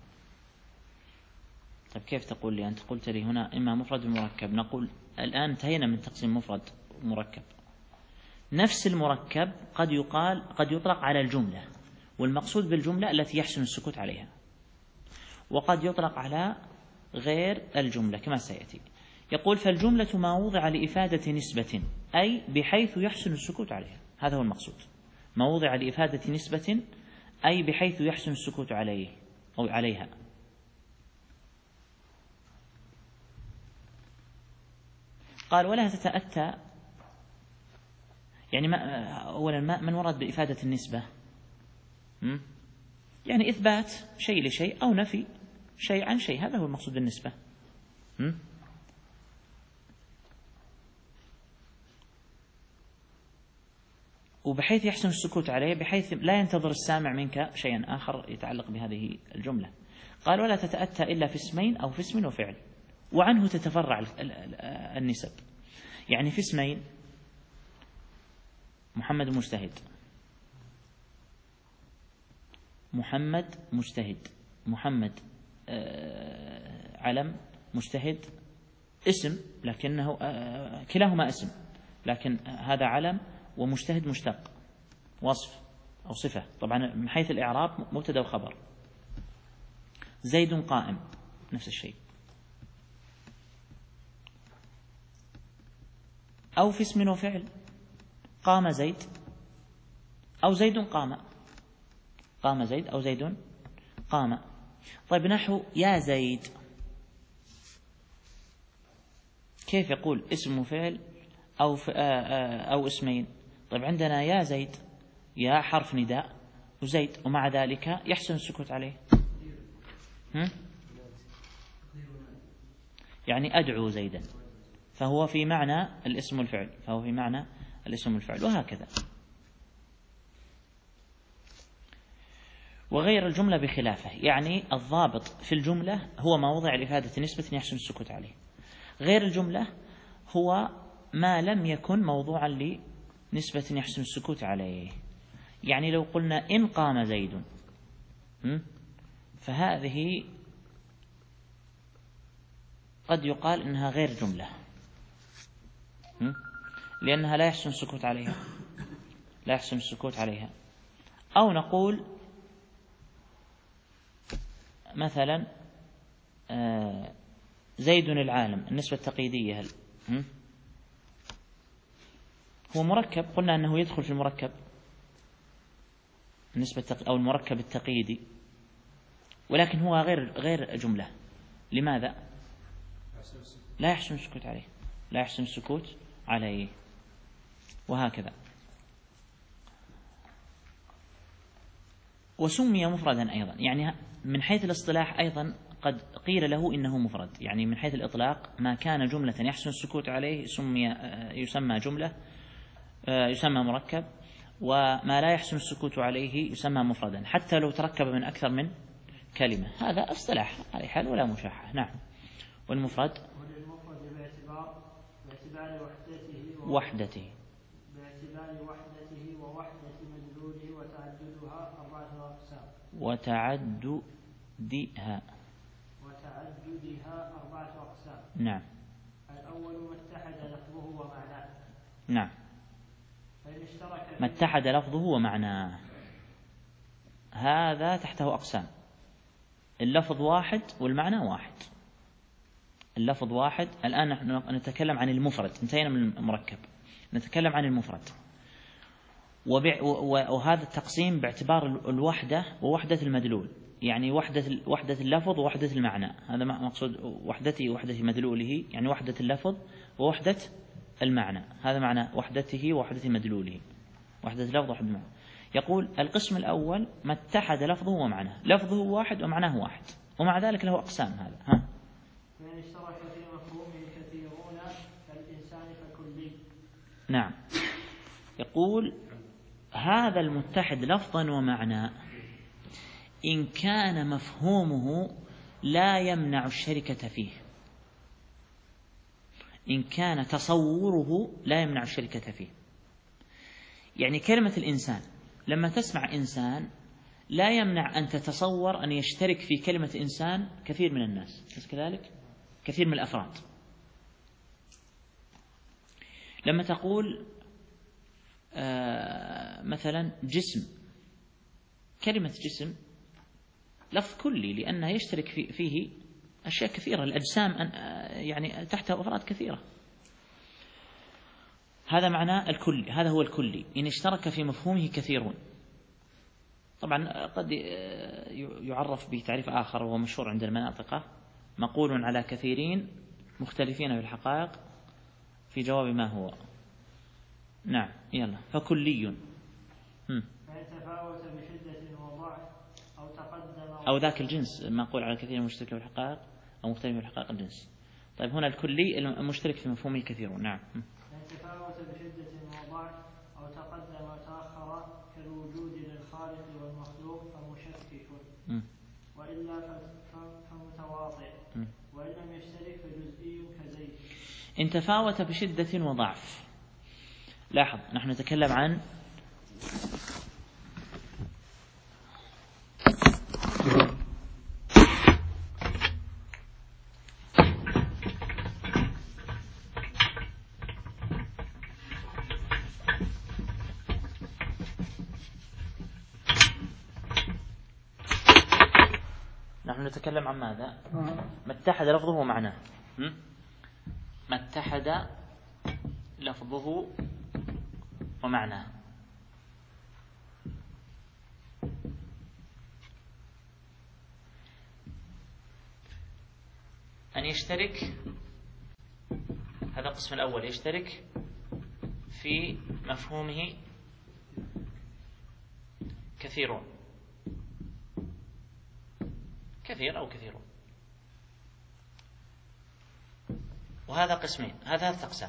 طيب كيف تقول لي أنت؟ قلت لي هنا إما مفرد ومركب. نقول الآن انتهينا من تقسيم مفرد ومركب. نفس المركب قد يقال قد يطلق على الجملة، والمقصود بالجملة التي يحسن السكوت عليها، وقد يطلق على غير الجملة كما سيأتي. يقول فالجملة ما وضع لإفادة نسبة أي بحيث يحسن السكوت عليها، هذا هو المقصود. ما وضع لإفادة نسبة أي بحيث يحسن السكوت عليه أو عليها. قال ولا تتأتى، يعني ما أولا ما من ورد بإفادة النسبة؟ م? يعني إثبات شيء لشيء أو نفي شيء عن شيء، هذا هو المقصود بالنسبة. م? وبحيث يحسن السكوت عليه، بحيث لا ينتظر السامع منك شيئا آخر يتعلق بهذه الجملة. قال ولا تتأتى إلا في اسمين أو في اسم وفعل، وعنه تتفرع النسب. يعني في اسمين محمد مجتهد، محمد مجتهد، محمد علم، مجتهد اسم لكنه كلاهما اسم، لكن هذا علم ومجتهد مشتق وصف أو صفة. طبعا من حيث الإعراب مبتدأ وخبر. زيد قائم نفس الشيء. أو في اسم وفعل، قام زيد أو زيد قام، قام زيد أو زيد قام. طيب نحو يا زيد، كيف يقول اسم وفعل أو أو اسمين؟ طيب عندنا يا زيد، يا حرف نداء وزيد، ومع ذلك يحسن السكوت عليه. هم؟ يعني أدعو زيدا، فهو في معنى الاسم والفعل، فهو في معنى الاسم والفعل، وهكذا. وغير الجملة بخلافه، يعني الضابط في الجملة هو ما وضع لإفادة نسبة يحسن السكوت عليه. غير الجملة هو ما لم يكن موضوعا لنسبة يحسن السكوت عليه. يعني لو قلنا إن قام زيد، فهذه قد يقال إنها غير جملة، لأنها لا يحسن السكوت عليها، لا يحسن السكوت عليها. أو نقول مثلا زيد العالم، النسبة التقييدية هل هو مركب؟ قلنا أنه يدخل في المركب النسبة أو المركب التقييدي، ولكن هو غير غير جملة. لماذا؟ لا يحسن السكوت عليه، لا يحسن السكوت عليه، وهكذا. وسمي مفردا أيضا، يعني من حيث الاصطلاح أيضا قد قيل له إنه مفرد، يعني من حيث الإطلاق ما كان جملة يحسن السكوت عليه سمي يسمى جملة، يسمى مركب، وما لا يحسن السكوت عليه يسمى مفردا، حتى لو تركب من أكثر من كلمة. هذا اصطلاح على حال ولا مشاحة. نعم. والمفرد باعتبار باعتبار وحدته وحدته باعتبار وحدته ووحدة مدلوله وتعددها أربعة أقسام وتعددها وتعددها أربعة أقسام. نعم. الأول ما اتحد لفظه ومعناه. نعم. فإن اشترك ما اتحد لفظه ومعناه، هذا تحته أقسام. اللفظ واحد والمعنى واحد. اللفظ واحد. الآن نحن نتكلم عن المفرد، انتهينا من المركب، نتكلم عن المفرد. وهذا التقسيم باعتبار الوحدة ووحدة المدلول، يعني وحدة وحدة اللفظ ووحدة المعنى. هذا مقصود وحدته ووحدة مدلوله، يعني وحدة اللفظ ووحدة المعنى. هذا معنى وحدته ووحدة مدلوله، وحدة اللفظ ووحدة المعنى. يقول القسم الأول ما اتحد لفظه ومعناه، لفظه واحد ومعناه واحد، ومع ذلك له أقسام. هذا ها فإن اشترك في مفهوم كثيرون كالإنسان فكلي. نعم. يقول هذا المتحد لفظا ومعنى إن كان مفهومه لا يمنع الشركة فيه، إن كان تصوره لا يمنع الشركة فيه. يعني كلمة الإنسان، لما تسمع إنسان لا يمنع أن تتصور أن يشترك في كلمة إنسان كثير من الناس، بس كذلك كثير من الأفراد. لما تقول آه مثلا جسم، كلمة جسم لفظ كلي لأنه يشترك في فيه أشياء كثيرة، الأجسام يعني تحتها أفراد كثيرة. هذا معناه الكلي، هذا هو الكلي، إن اشترك في مفهومه كثيرون. طبعا قد يعرف بتعريف آخر وهو مشهور عند المناطقة، مقول على كثيرين مختلفين في الحقائق في جواب ما هو. نعم يلا. فكلي هم. تفاوت بشدة وضعف أو تقدم أو ذاك الجنس، مقول على كثير مشترك في الحقائق أو مختلف في الحقائق الجنس. طيب هنا الكلي المشترك في مفهومه كثيرون. نعم. تفاوت بشدة وضعف أو تقدم وتأخر كالوجود للخالق والمخلوق فمشكك، وإلا فمتواطئ، وإن لم يشترك فجزئي كزيد. إن تفاوت بشدة وضعف. لاحظ نحن نتكلم عن نحن نتكلم عن ماذا؟ ما اتحد لفظه ومعناه. ما اتحد لفظه ومعناه. أن يشترك، هذا القسم الأول، يشترك في مفهومه كثيرون، كثير أو كثيرون. وهذا قسمين، هذا ثلاث أقسام.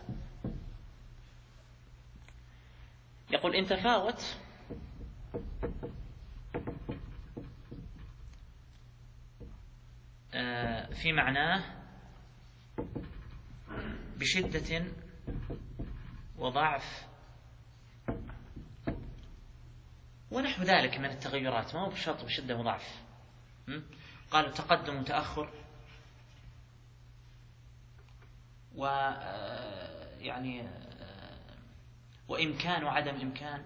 يقول إن تفاوت في معناه بشدة وضعف ونحو ذلك من التغيرات، ما هو بشرط بشدة وضعف. قالوا تقدم وتأخر، و يعني وإمكان وعدم إمكان،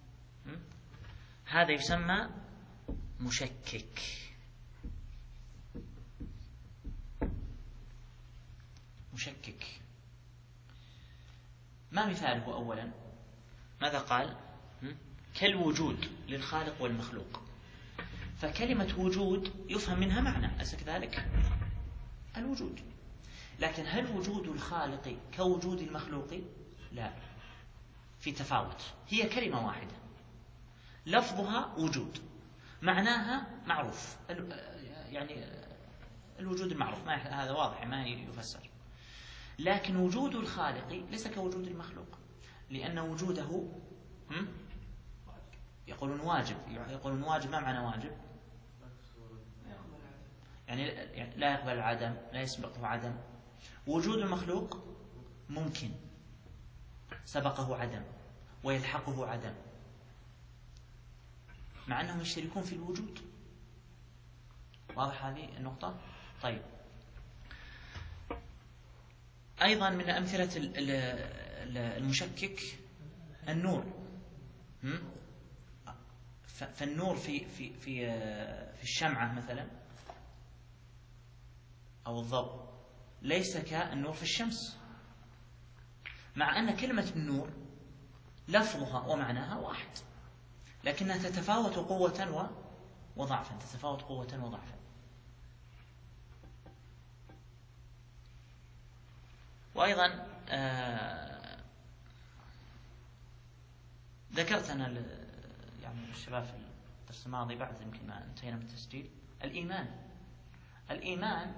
هذا يسمى مشكك. مشكك ما مثاله؟ أولا ماذا قال؟ كالوجود للخالق والمخلوق. فكلمة وجود يفهم منها معنى، أليس كذلك؟ الوجود. لكن هل وجود الخالق كوجود المخلوق؟ لا، في تفاوت. هي كلمة واحدة لفظها وجود، معناها معروف، يعني الوجود المعروف، ما هذا واضح ما يفسر. لكن وجود الخالق ليس كوجود المخلوق، لأن وجوده يقولون واجب. يقولون واجب، ما معنى واجب؟ يعني لا يقبل العدم، لا يسبقه عدم. وجود المخلوق ممكن، سبقه عدم ويلحقه عدم، مع أنهم يشتركون في الوجود. واضح هذه النقطة؟ طيب، أيضا من أمثلة المشكك النور. فالنور في في في في الشمعة مثلا أو الضوء ليس كالنور في الشمس، مع أن كلمة النور لفظها ومعناها واحد، لكنها تتفاوت قوة وضعفا، تتفاوت قوة وضعفا. وأيضا آه ذكرت أنا يعني الشباب في الدرس الماضي بعد يمكن ما انتهينا من التسجيل، الإيمان. الإيمان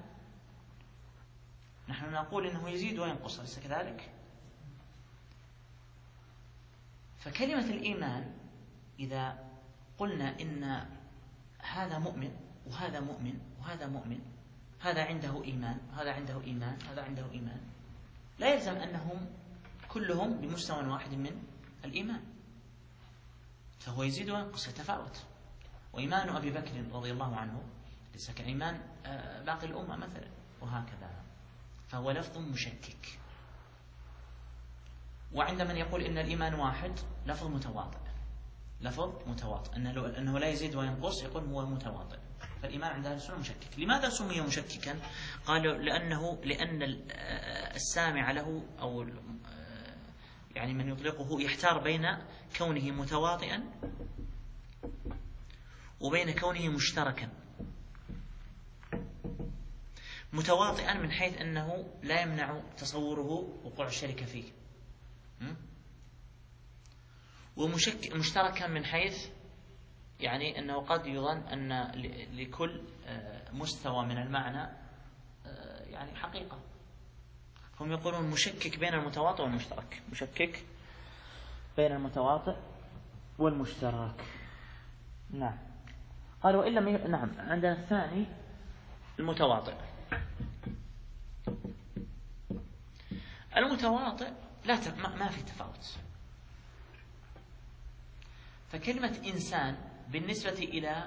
نحن نقول إنه يزيد وينقص، أليس كذلك؟ فكلمة الإيمان إذا قلنا إن هذا مؤمن وهذا مؤمن وهذا مؤمن، هذا عنده إيمان وهذا عنده إيمان، هذا عنده إيمان، لا يلزم أنهم كلهم بمستوى واحد من الإيمان، فهو يزيد وينقص، يتفاوت. وإيمان أبي بكر رضي الله عنه ليس كإيمان باقي الأمة مثلا، وهكذا، فهو لفظ مشكك. وعند من يقول إن الإيمان واحد لفظ متواطئ، لفظ متواطئ أنه, أنه لا يزيد وينقص، يقول هو متواطئ. فالإيمان عند أهل السنة مشكك. لماذا سمي مشككا؟ قالوا لأنه لأن السامع له أو يعني من يطلقه يحتار بين كونه متواطئا وبين كونه مشتركا. متواطئا من حيث أنه لا يمنع تصوره وقوع الشركة فيه، ومشتركا من حيث يعني أنه قد يظن أن لكل مستوى من المعنى يعني حقيقة. هم يقولون مشكك بين المتواطئ والمشترك، مشكك بين المتواطئ والمشترك. نعم. قالوا وإلا م... نعم. عندنا الثاني المتواطئ. المتواطئ لا ت... ما في تفاوت. فكلمة إنسان بالنسبة إلى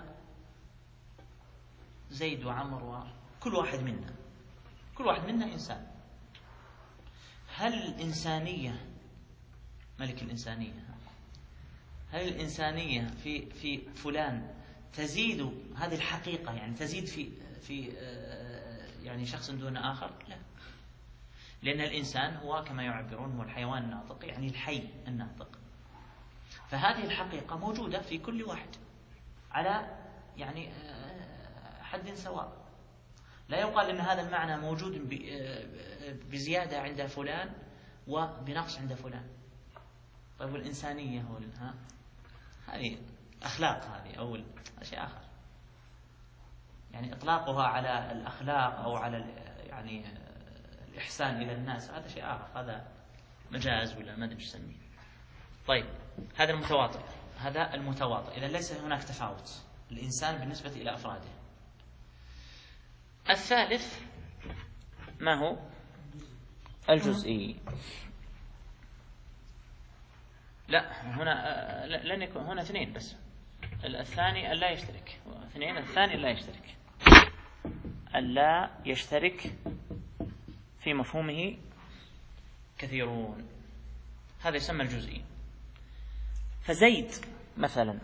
زيد وعمر وكل واحد منا، كل واحد منا إنسان. هل الإنسانية ملك الإنسانية هل الإنسانية في في فلان تزيد هذه الحقيقة، يعني تزيد في في يعني شخص دون آخر؟ لا، لأن الإنسان هو كما يعبرون هو الحيوان الناطق، يعني الحي الناطق. فهذه الحقيقة موجودة في كل واحد على يعني حد سواء. لا يقال أن هذا المعنى موجود بزيادة عند فلان وبنقص عند فلان. طيب والإنسانية ها هذه أخلاق، هذه أول شيء آخر. يعني إطلاقها على الأخلاق أو على يعني الإحسان إلى الناس هذا شيء آخر، هذا مجاز ولا ما أدري ايش نسميه. طيب هذا المتواطئ، هذا المتواطئ. إذا ليس هناك تفاوت الإنسان بالنسبة إلى أفراده. الثالث ما هو؟ الجزئي. لا هنا لن يكون هنا اثنين بس. الثاني ألا يشترك، اثنين. الثاني ألا يشترك، ألا يشترك في مفهومه كثيرون، هذا يسمى الجزئي. فزيد مثلا،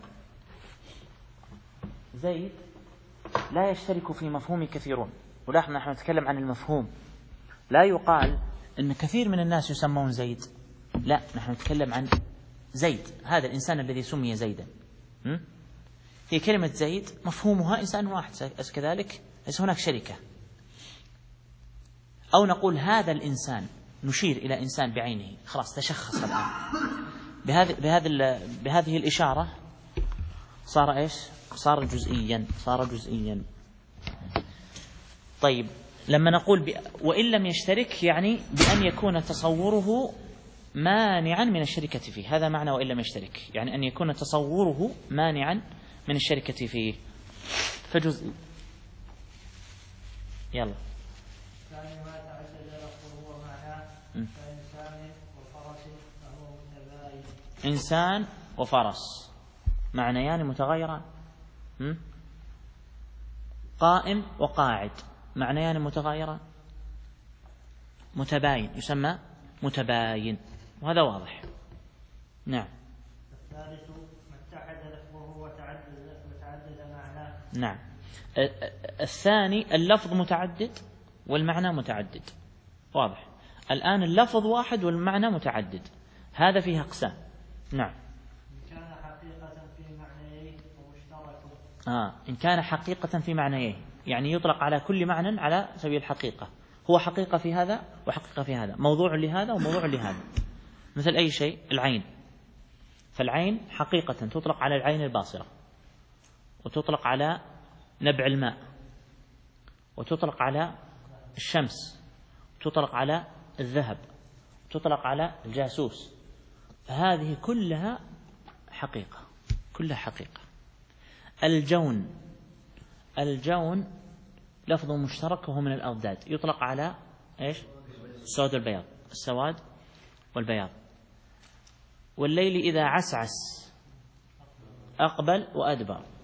زيد لا يشترك في مفهوم كثيرون. ولاحظ نحن نتكلم عن المفهوم، لا يقال أن كثير من الناس يسمون زيد، لا، نحن نتكلم عن زيد، هذا الإنسان الذي سمي زيدا. هي كلمة زيد مفهومها إنسان واحد كذلك، ليس هناك شركة. أو نقول هذا الإنسان، نشير إلى إنسان بعينه، خلاص تشخص الآن بهذه بهذه بهذه الإشارة، صار إيش؟ صار جزئيا، صار جزئيا. طيب لما نقول ب... وإن لم يشترك، يعني بأن يكون تصوره مانعا من الشركة فيه، هذا معنى وإن لم يشترك، يعني أن يكون تصوره مانعا من الشركة فيه، فجزئي. يلا. ثاني ما تعدد لفظه ومعناه كإنسان وفرس فهو متباين. إنسان وفرس معنيان متغيران. قائم وقاعد معنيان متغيران، متباين يسمى متباين، وهذا واضح. نعم. الثالث ما اتحد لفظه وتعدد وتعدد معناه. نعم. الثاني اللفظ متعدد والمعنى متعدد، واضح. الآن اللفظ واحد والمعنى متعدد، هذا فيه أقسام. نعم. إن كان حقيقة في معنيه ومشترك. آه إن كان حقيقة في معنيه، يعني يطلق على كل معنى على سبيل الحقيقة، هو حقيقة في هذا وحقيقة في هذا، موضوع لهذا وموضوع لهذا. مثل أي شيء، العين، فالعين حقيقة تطلق على العين الباصرة، وتطلق على نبع الماء، وتطلق على الشمس، وتطلق على الذهب، وتطلق على الجاسوس. هذه كلها حقيقة، كلها حقيقة. الجون، الجون لفظ مشترك وهو من الأضداد، يطلق على إيش؟ السواد والبياض، السواد والبياض. والليل إذا عسعس أقبل وأدبر،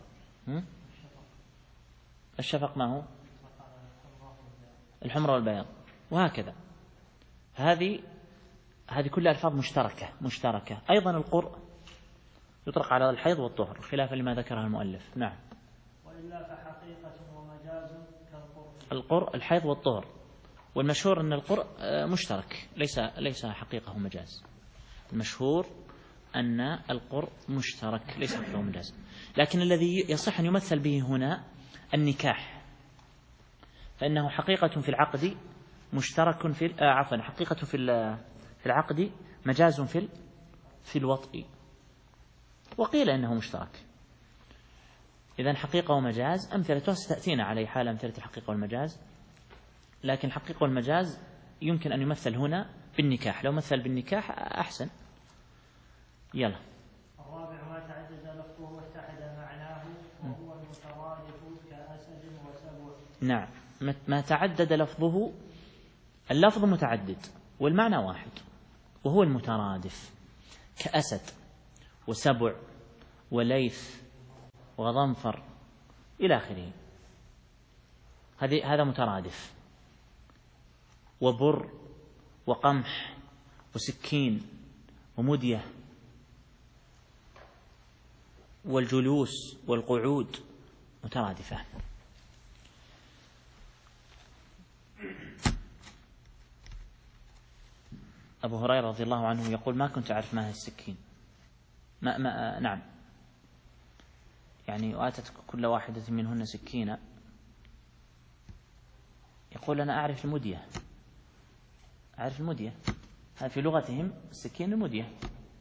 الشفق ما هو؟ الحمر والبياض، وهكذا. هذه هذه كلها ألفاظ مشتركة مشتركة. أيضا القرء يطلق على الحيض والطهر خلافا لما ذكره المؤلف. نعم. وإلا فحقيقة ومجاز كالقرء. القرء الحيض والطهر، والمشهور أن القرء مشترك ليس ليس حقيقة ومجاز. المشهور أن القرء مشترك ليس حقيقة ومجاز، لكن الذي يصح أن يمثل به هنا النكاح، فإنه حقيقة في العقد مشترك في آه عفوا حقيقة في في العقد مجاز في في الوطء، وقيل إنه مشترك. إذن حقيقة ومجاز أمثلتها ستأتينا على حال أمثلة الحقيقة والمجاز، لكن الحقيقة والمجاز يمكن أن يمثل هنا بالنكاح. لو مثل بالنكاح أحسن. يلا. الرابع ما تعدد لفظه واتحد معناه وهو المترادف كأسد وسبع. نعم، ما تعدد لفظه، اللفظ متعدد والمعنى واحد، وهو المترادف كأسد وسبع وليث وغضنفر إلى آخره. هذه هذا مترادف. وبر وقمح وسكين ومدية والجلوس والقعود مترادفة. أبو هريرة رضي الله عنه يقول: ما كنت أعرف ما هي السكين. ما ما نعم، يعني وآتت كل واحدة منهن سكينة. يقول: أنا أعرف المدية، أعرف المدية، هذا في لغتهم السكين المدية.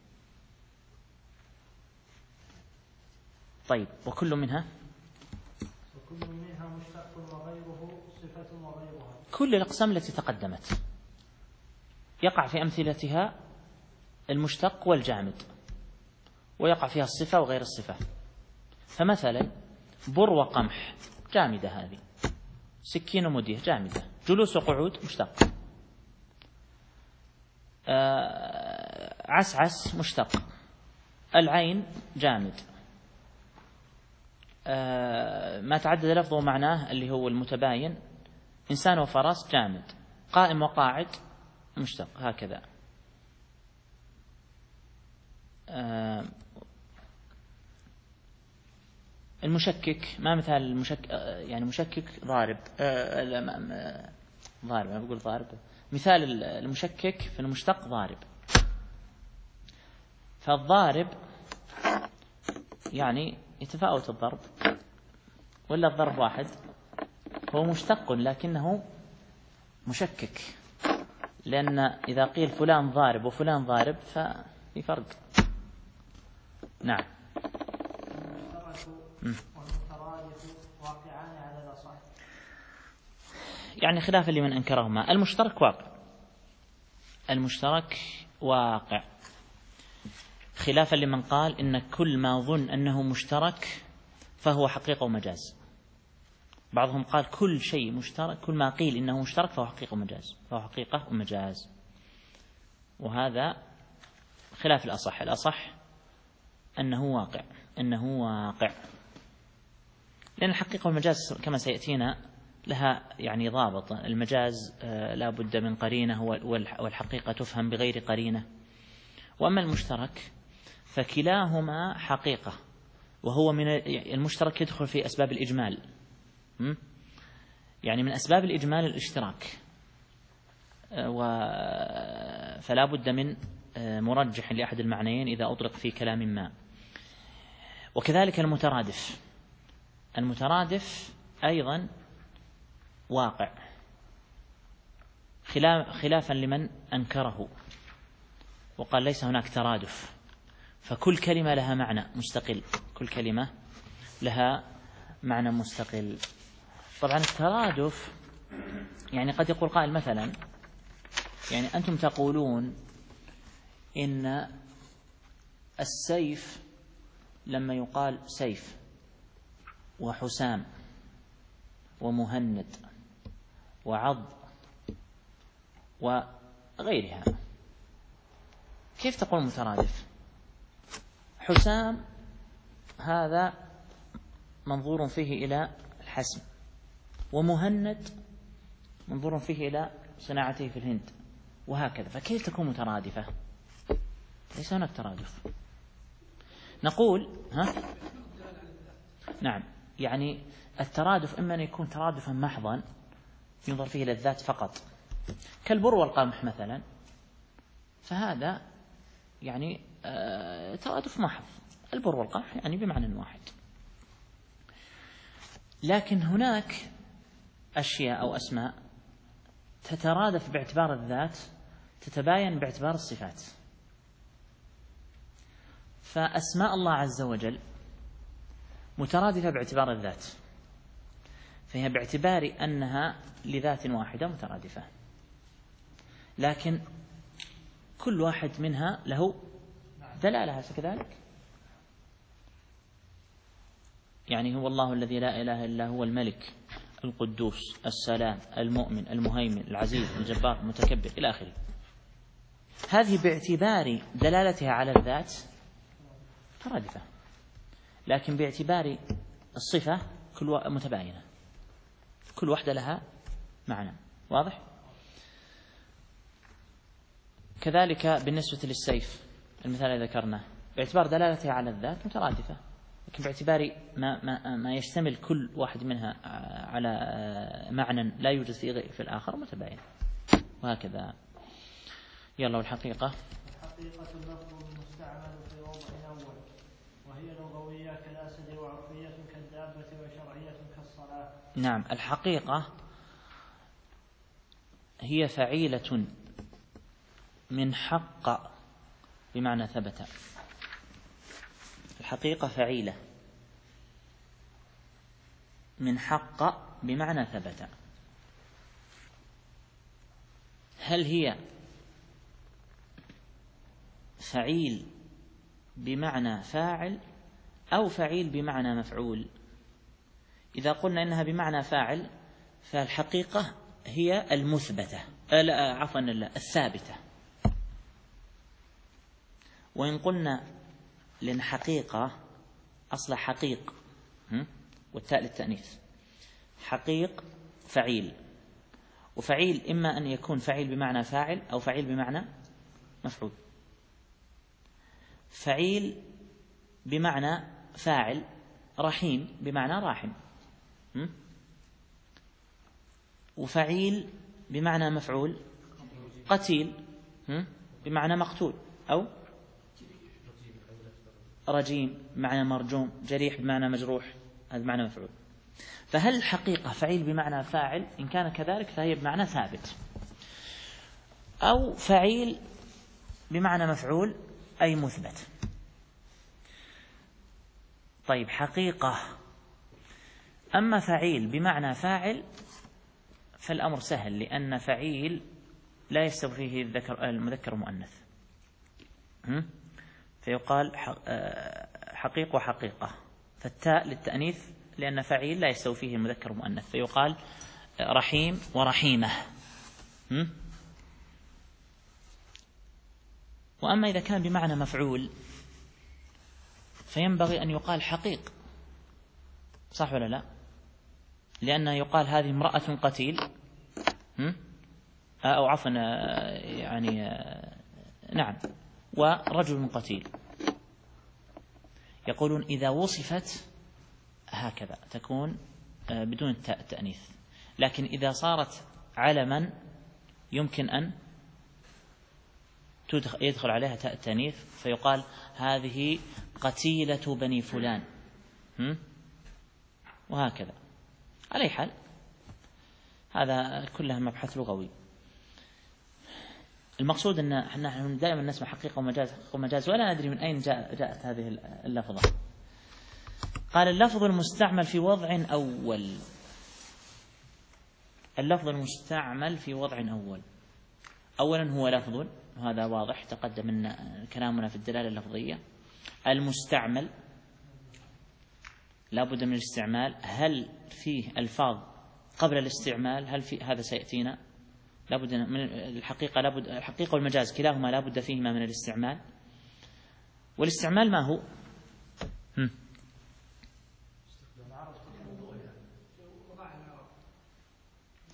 طيب، وكل منها وكل منها مشتق وغيره صفة وغيرها. كل الأقسام التي تقدمت يقع في أمثلتها المشتق والجامد، ويقع فيها الصفة وغير الصفة. فمثلا بر وقمح جامدة، هذه سكين ومدية جامدة، جلوس وقعود مشتق، آه عسعس مشتق، العين جامد، آه ما تعدد لفظه ومعناه اللي هو المتباين، إنسان وفرس جامد، قائم وقاعد مشتق، هكذا. آه المشكك ما مثال المشكك، يعني مشكك ضارب، آه ضارب أنا بقول ضارب، مثال المشكك في المشتق ضارب. فالضارب يعني يتفاوت الضرب، ولا الضرب واحد، هو مشتق لكنه مشكك، لأن إذا قيل فلان ضارب وفلان ضارب ففي فرق. نعم. يعني خلافا لمن أنكرهما، المشترك واقع، المشترك واقع، خلافا لمن قال إن كل ما ظن أنه مشترك فهو حقيقة ومجاز. بعضهم قال كل شيء مشترك، كل ما قيل إنه مشترك فهو حقيقة ومجاز، فهو حقيقة ومجاز، وهذا خلاف الأصح. الأصح أنه واقع، أنه واقع، لأن الحقيقة والمجاز كما سيأتينا لها يعني ضابط. المجاز لا بد من قرينة، والحقيقة تفهم بغير قرينة. وأما المشترك فكلاهما حقيقة، وهو من المشترك يدخل في أسباب الإجمال، يعني من أسباب الإجمال الاشتراك، فلا بد من مرجح لأحد المعنيين إذا أطلق في كلام ما. وكذلك المترادف، المترادف أيضا واقع، خلافا لمن أنكره وقال ليس هناك ترادف، فكل كلمة لها معنى مستقل، كل كلمة لها معنى مستقل. طبعا الترادف يعني قد يقول قائل مثلا، يعني أنتم تقولون إن السيف لما يقال سيف وحسام ومهند وعض وغيرها، كيف تقول مترادف؟ حسام هذا منظور فيه إلى الحسم، ومهند منظور فيه إلى صناعته في الهند، وهكذا. فكيف تكون مترادفة؟ ليس هناك ترادف. نقول ها؟ نعم، يعني الترادف إما أن يكون ترادفا محضا ينظر فيه إلى الذات فقط، كالبر والقمح مثلا، فهذا يعني آه ترادف محض، البر والقمح يعني بمعنى واحد. لكن هناك أشياء أو أسماء تترادف باعتبار الذات، تتباين باعتبار الصفات. فأسماء الله عز وجل مترادفة باعتبار الذات، فهي باعتبار أنها لذات واحدة مترادفة، لكن كل واحد منها له دلالة كذلك. يعني هو الله الذي لا إله إلا هو الملك القدوس السلام المؤمن المهيمن العزيز الجبار المتكبر إلى آخره. هذه باعتبار دلالتها على الذات مترادفة، لكن باعتبار الصفة كل متباينة، كل واحدة لها معنى واضح. كذلك بالنسبة للسيف المثال الذي ذكرناه، باعتبار دلالتها على الذات مترادفة، لكن باعتبار ما, ما, ما يشتمل كل واحد منها على معنى لا يوجد في في الآخر متباين، وهكذا. يلا. والحقيقة الحقيقة اللفظ المستعمل في وضع أول، وهي لغوية كالأسد، وعرفية كالدابة، وشرعية كالصلاة. نعم، الحقيقة هي فعيلة من حق بمعنى ثبت. الحقيقة فعيلة من حق بمعنى ثبت. هل هي فعيل بمعنى فاعل أو فعيل بمعنى مفعول؟ إذا قلنا إنها بمعنى فاعل فالحقيقة هي المثبتة، لا عفوا الثابتة. وإن قلنا لأن حقيقة أصل حقيق والتاء للتأنيث، حقيق فعيل، وفعيل إما أن يكون فعيل بمعنى فاعل أو فعيل بمعنى مفعول. فعيل بمعنى فاعل رحيم بمعنى راحم، وفعيل بمعنى مفعول قتيل بمعنى مقتول، أو رجيم بمعنى مرجوم، جريح بمعنى مجروح، هذا بمعنى مفعول. فهل الحقيقة فعيل بمعنى فاعل؟ إن كان كذلك فهي بمعنى ثابت، أو فعيل بمعنى مفعول أي مثبت. طيب، حقيقة أما فعيل بمعنى فاعل فالأمر سهل، لأن فعيل لا يستوي فيه الذكر المذكر والمؤنث، فيقال حقيق وحقيقة، فالتاء للتأنيث لأن فعيل لا يستوي فيه المذكر والمؤنث، فيقال رحيم ورحيمة. وأما إذا كان بمعنى مفعول فينبغي أن يقال حقيق، صح ولا لا؟ لأنه يقال هذه امرأة قتيل، أو عفوا يعني نعم، ورجل قتيل. يقولون إذا وصفت هكذا تكون بدون التأنيث، لكن إذا صارت علما يمكن أن يدخل عليها تاء التأنيث، فيقال هذه قتيلة بني فلان، وهكذا. على أي حال هذا كلها مبحث لغوي. المقصود أن نحن دائما نسمع حقيقة ومجاز، حقيقة ومجاز، ولا ندري من أين جاءت هذه اللفظة. قال اللفظ المستعمل في وضع أول. اللفظ المستعمل في وضع أول، أولا هو لفظ، وهذا واضح تقدم من كلامنا في الدلالة اللفظية. المستعمل لا بد من الاستعمال. هل فيه ألفاظ قبل الاستعمال؟ هل في هذا سيأتينا؟ لا بد من الحقيقة، لا بد الحقيقة والمجاز كلاهما لا بد فيهما من الاستعمال. والاستعمال ما هو؟ هم.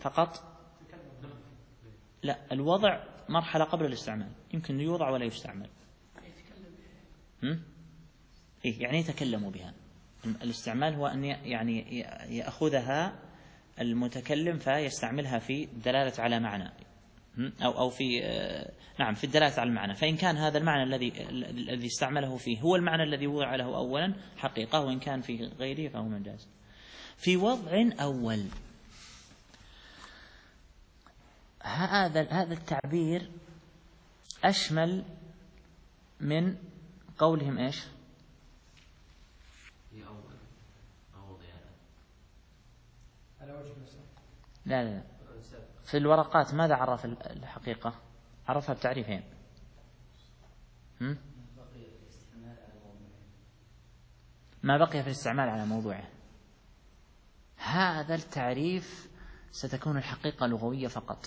فقط؟ لا، الوضع مرحلة قبل الاستعمال، يمكن يوضع ولا يستعمل. هم؟ إيه يعني يتكلم بها. الاستعمال هو أن يعني يأخذها المتكلم فيستعملها في الدلالة على معنى، أو أو في نعم في الدلالة على المعنى. فإن كان هذا المعنى الذي الذي استعمله فيه هو المعنى الذي وضع له أولا حقيقة، وإن كان في غيره فهو مجاز. في وضع أول، هذا هذا التعبير أشمل من قولهم إيش؟ لا لا في الورقات ماذا عرف الحقيقة؟ عرفها بتعريفين. ما بقي في الاستعمال على موضوعه. هذا التعريف ستكون الحقيقة لغوية فقط.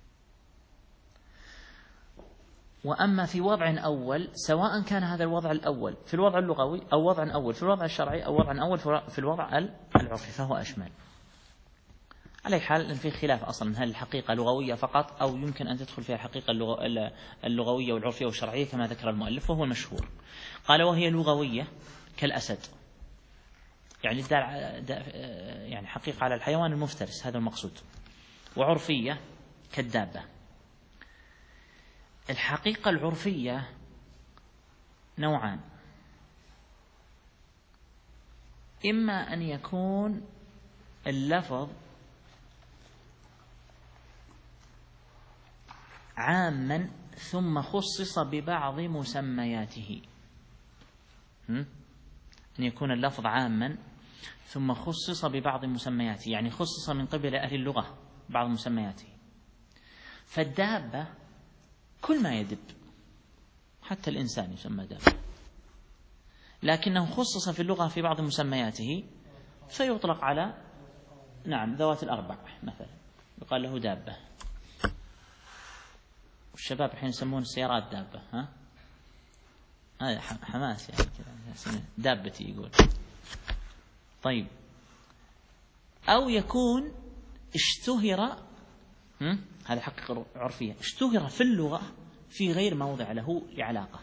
وأما في وضع أول، سواء كان هذا الوضع الأول في الوضع اللغوي أو وضع أول في الوضع الشرعي أو وضع أول في الوضع العرفي، فهو أشمل. على حال في خلاف أصلا هل الحقيقة لغوية فقط أو يمكن أن تدخل فيها الحقيقة اللغوية والعرفية والشرعية كما ذكر المؤلف، وهو المشهور. قال وهي لغوية كالأسد، يعني يعني حقيقة على الحيوان المفترس، هذا المقصود. وعرفية كالدابة. الحقيقة العرفية نوعان: إما أن يكون اللفظ عاما ثم خصص ببعض مسمياته، أن يكون اللفظ عاما ثم خصص ببعض مسمياته، يعني خصص من قبل أهل اللغة بعض مسمياته. فالدابة كل ما يدب، حتى الإنسان يسمى دابة، لكنه خصص في اللغة في بعض مسمياته فيطلق على نعم ذوات الأربع مثلا، يقال له دابة. والشباب الحين يسمون السيارات دابة، ها هذا حماس يعني كذا، دابتي يقول. طيب، أو يكون اشتهر، هذا حقيقة عرفية، اشتهر في اللغة في غير موضع له لعلاقة،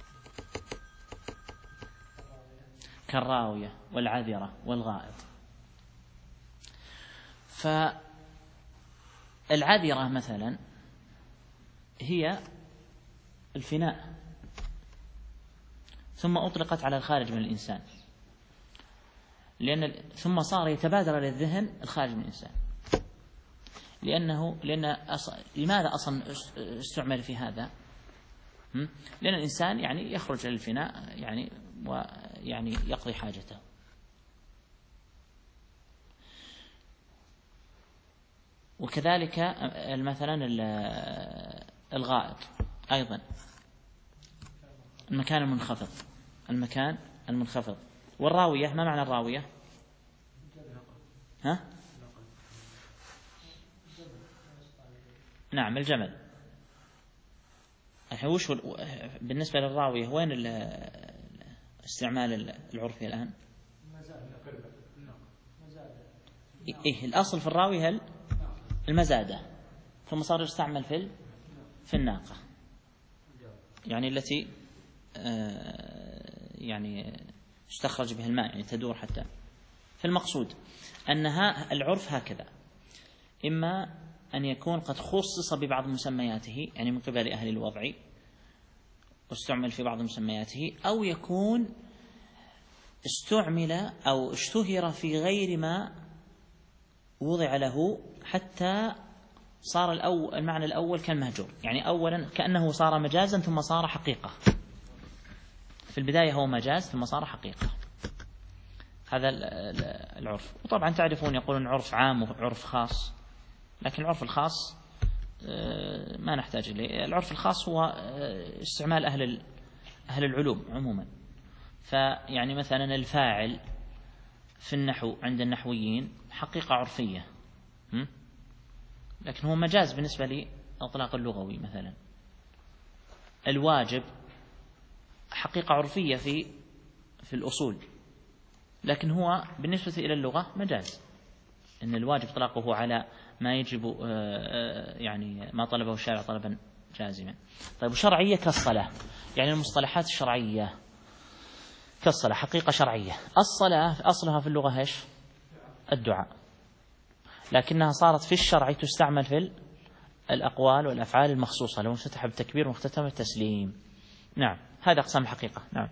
كالراوية والعذرة والغائط. فالعذرة مثلا هي الفناء، ثم أطلقت على الخارج من الإنسان، لأن ثم صار يتبادر للذهن الخارج من الإنسان، لأنه لأن أص... لماذا أصلا استعمل في هذا؟ لأن الإنسان يعني يخرج للفناء يعني ويعني يقضي حاجته. وكذلك مثلا الغائط أيضا المكان المنخفض، المكان المنخفض. والراوية، ما معنى الراوية؟ ها؟ نعم الجمل. الحين وش بالنسبة للراوية وين الاستعمال العرفي الآن؟ إيه الأصل في الراوية هل المزادة، ثم صار يستعمل في في الناقة، يعني التي يعني استخرج بها الماء، يعني تدور حتى. فالمقصود أنها العرف هكذا، إما أن يكون قد خصص ببعض مسمياته يعني من قبل أهل الوضع واستعمل في بعض مسمياته، أو يكون استعمل أو اشتهر في غير ما وضع له حتى صار الأول المعنى الأول كالمهجور، يعني أولا كأنه صار مجازا ثم صار حقيقة. في البداية هو مجاز ثم صار حقيقة. هذا العرف. وطبعا تعرفون يقولون عرف عام وعرف خاص، لكن العرف الخاص ما نحتاج إليه. العرف الخاص هو استعمال أهل أهل العلوم عموما. فيعني مثلا الفاعل في النحو عند النحويين حقيقة عرفية، لكن هو مجاز بالنسبة للإطلاق اللغوي. مثلا الواجب حقيقة عرفية في في الأصول، لكن هو بالنسبة إلى اللغة مجاز. إن الواجب إطلاقه على ما يجب يعني ما طلبه الشارع طلبا جازما. طيب وشرعية كالصلاة، يعني المصطلحات الشرعية كالصلاة حقيقة شرعية. الصلاة أصلها في اللغة إيش؟ الدعاء، لكنها صارت في الشرع تستعمل في الأقوال والأفعال المخصوصة، لو افتتح بالتكبير واختتم بالتسليم. نعم هذا أقسام الحقيقة. نعم.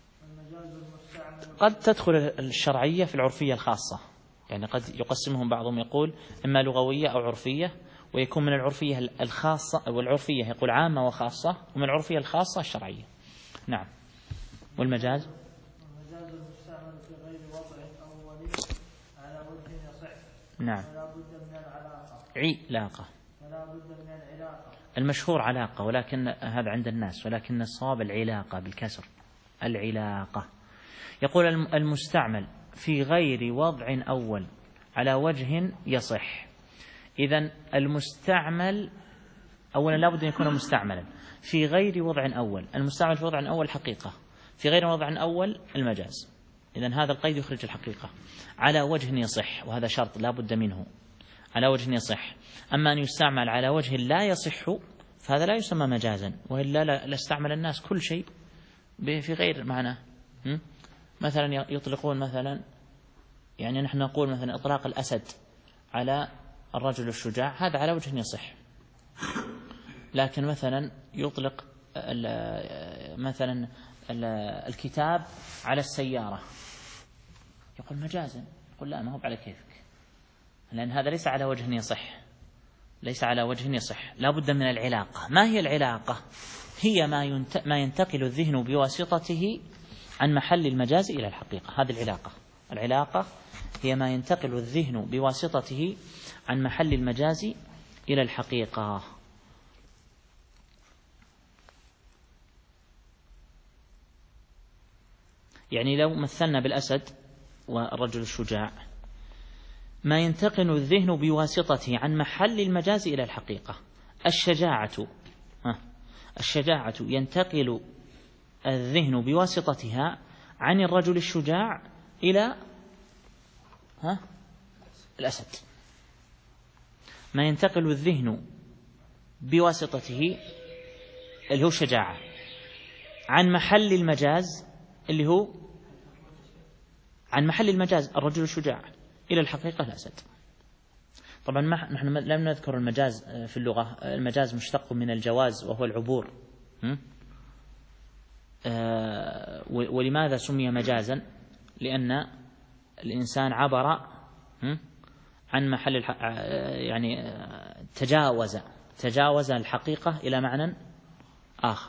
قد تدخل الشرعية في العرفية الخاصة، يعني قد يقسمهم بعضهم يقول إما لغوية أو عرفية، ويكون من العرفية الخاصة والعرفية يقول عامة وخاصة، ومن العرفية الخاصة الشرعية. نعم. والمجاز المجاز المستعمل في غير وضع أولي على وجه يصح. نعم. فلا بد من العلاقة. علاقة. فلا بد من العلاقة. المشهور علاقة، ولكن هذا عند الناس، ولكن الصواب العلاقة بالكسر. العلاقة. يقول المستعمل في غير وضع أول على وجه يصح. إذن المستعمل أولا لا بد أن يكون مستعملا في غير وضع أول. المستعمل في وضع أول حقيقة، في غير وضع أول المجاز. إذن هذا القيد يخرج الحقيقة. على وجه يصح، وهذا شرط لا بد منه، على وجه يصح. أما أن يستعمل على وجه لا يصح فهذا لا يسمى مجازا، وإلا لا استعمل الناس كل شيء في غير معناه. مثلا يطلقون مثلا، يعني نحن نقول مثلا إطلاق الأسد على الرجل الشجاع هذا على وجه يصح، لكن مثلا يطلق مثلا الكتاب على السيارة يقول مجازا، يقول لا ما هو على كيفك، لأن هذا ليس على وجه يصح، ليس على وجه يصح. لا بد من العلاقة. ما هي العلاقة؟ هي ما ما ينتقل الذهن بواسطته عن محل المجاز إلى الحقيقة. هذه العلاقة. العلاقة هي ما ينتقل الذهن بواسطته عن محل المجاز إلى الحقيقة. يعني لو مثلنا بالأسد والرجل الشجاع، ما ينتقل الذهن بواسطته عن محل المجاز إلى الحقيقة. الشجاعة الشجاعة ينتقل الذهن بواسطتها عن الرجل الشجاع إلى ها الأسد. ما ينتقل الذهن بواسطته اللي هو الشجاعة عن محل المجاز اللي هو عن محل المجاز الرجل الشجاع إلى الحقيقة الأسد. طبعا ما نحن لم نذكر المجاز في اللغة. المجاز مشتق من الجواز وهو العبور. آه ولماذا سمي مجازا؟ لأن الإنسان عبر عن محل الح... يعني تجاوز تجاوز الحقيقة إلى معنى آخر.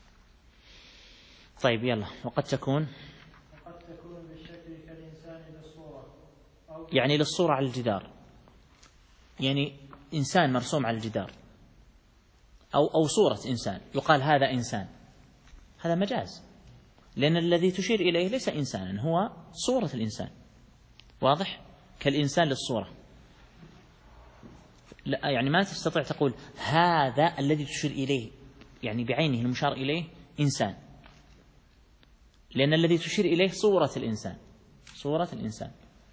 طيب يلا. وقد تكون وقد تكون بالشكل كالإنسان للصورة، أو يعني للصورة على الجدار، يعني إنسان مرسوم على الجدار، أو أو صورة إنسان يقال هذا إنسان، هذا مجاز، لأن الذي تشير إليه ليس إنسانا، هو صورة الإنسان. واضح؟ كالإنسان للصورة. لا يعني ما تستطيع تقول هذا الذي تشير إليه يعني بعينه المشار إليه إنسان، لأن الذي تشير إليه صورة الإنسان، صورة الإنسان.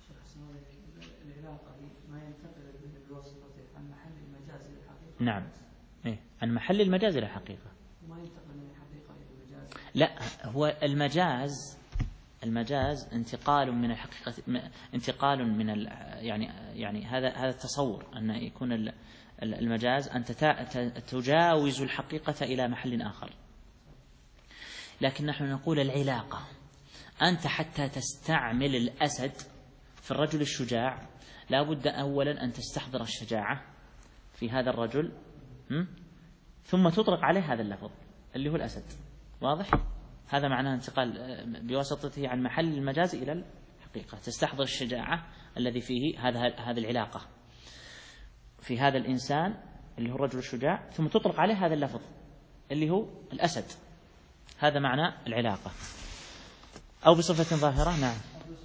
نعم. إيه؟ عن محل المجاز إلى الحقيقة. ما ينتقل من الحقيقة إلى المجاز. لا، هو المجاز المجاز انتقال من الحقيقة، انتقال من ال يعني يعني هذا هذا التصور أن يكون المجاز أن تجاوز الحقيقة إلى محل آخر. لكن نحن نقول العلاقة، أنت حتى تستعمل الأسد في الرجل الشجاع لا بد أولا أن تستحضر الشجاعة في هذا الرجل، ثم تطلق عليه هذا اللفظ اللي هو الأسد. واضح؟ هذا معناه انتقال بواسطته عن محل المجاز إلى الحقيقة. تستحضر الشجاعة الذي فيه هذا هذه العلاقة في هذا الإنسان اللي هو الرجل الشجاع، ثم تطلق عليه هذا اللفظ اللي هو الأسد. هذا معنى العلاقة. أو بصفة ظاهرة. نعم.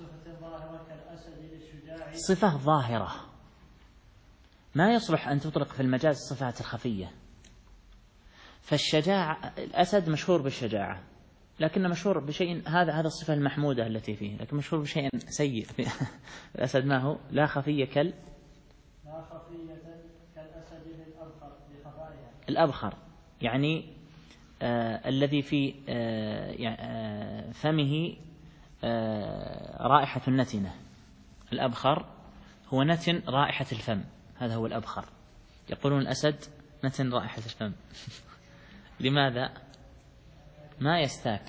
صفة ظاهرة ما يصلح أن تطلق في المجاز الصفات الخفية. فالشجاعة، الأسد مشهور بالشجاعة، لكن مشهور بشيء، هذا هذا الصفة المحمودة التي فيه، لكن مشهور بشيء سيء في الأسد. ما هو؟ لا خفية كال لا خفية كالأسد للأبخر بخفائها. الأبخر يعني آه الذي في آه آه فمه آه رائحة النتنة. الأبخر هو نتن رائحة الفم، هذا هو الأبخر. يقولون الأسد نتن رائحة الفم. لماذا؟ ما يستاك.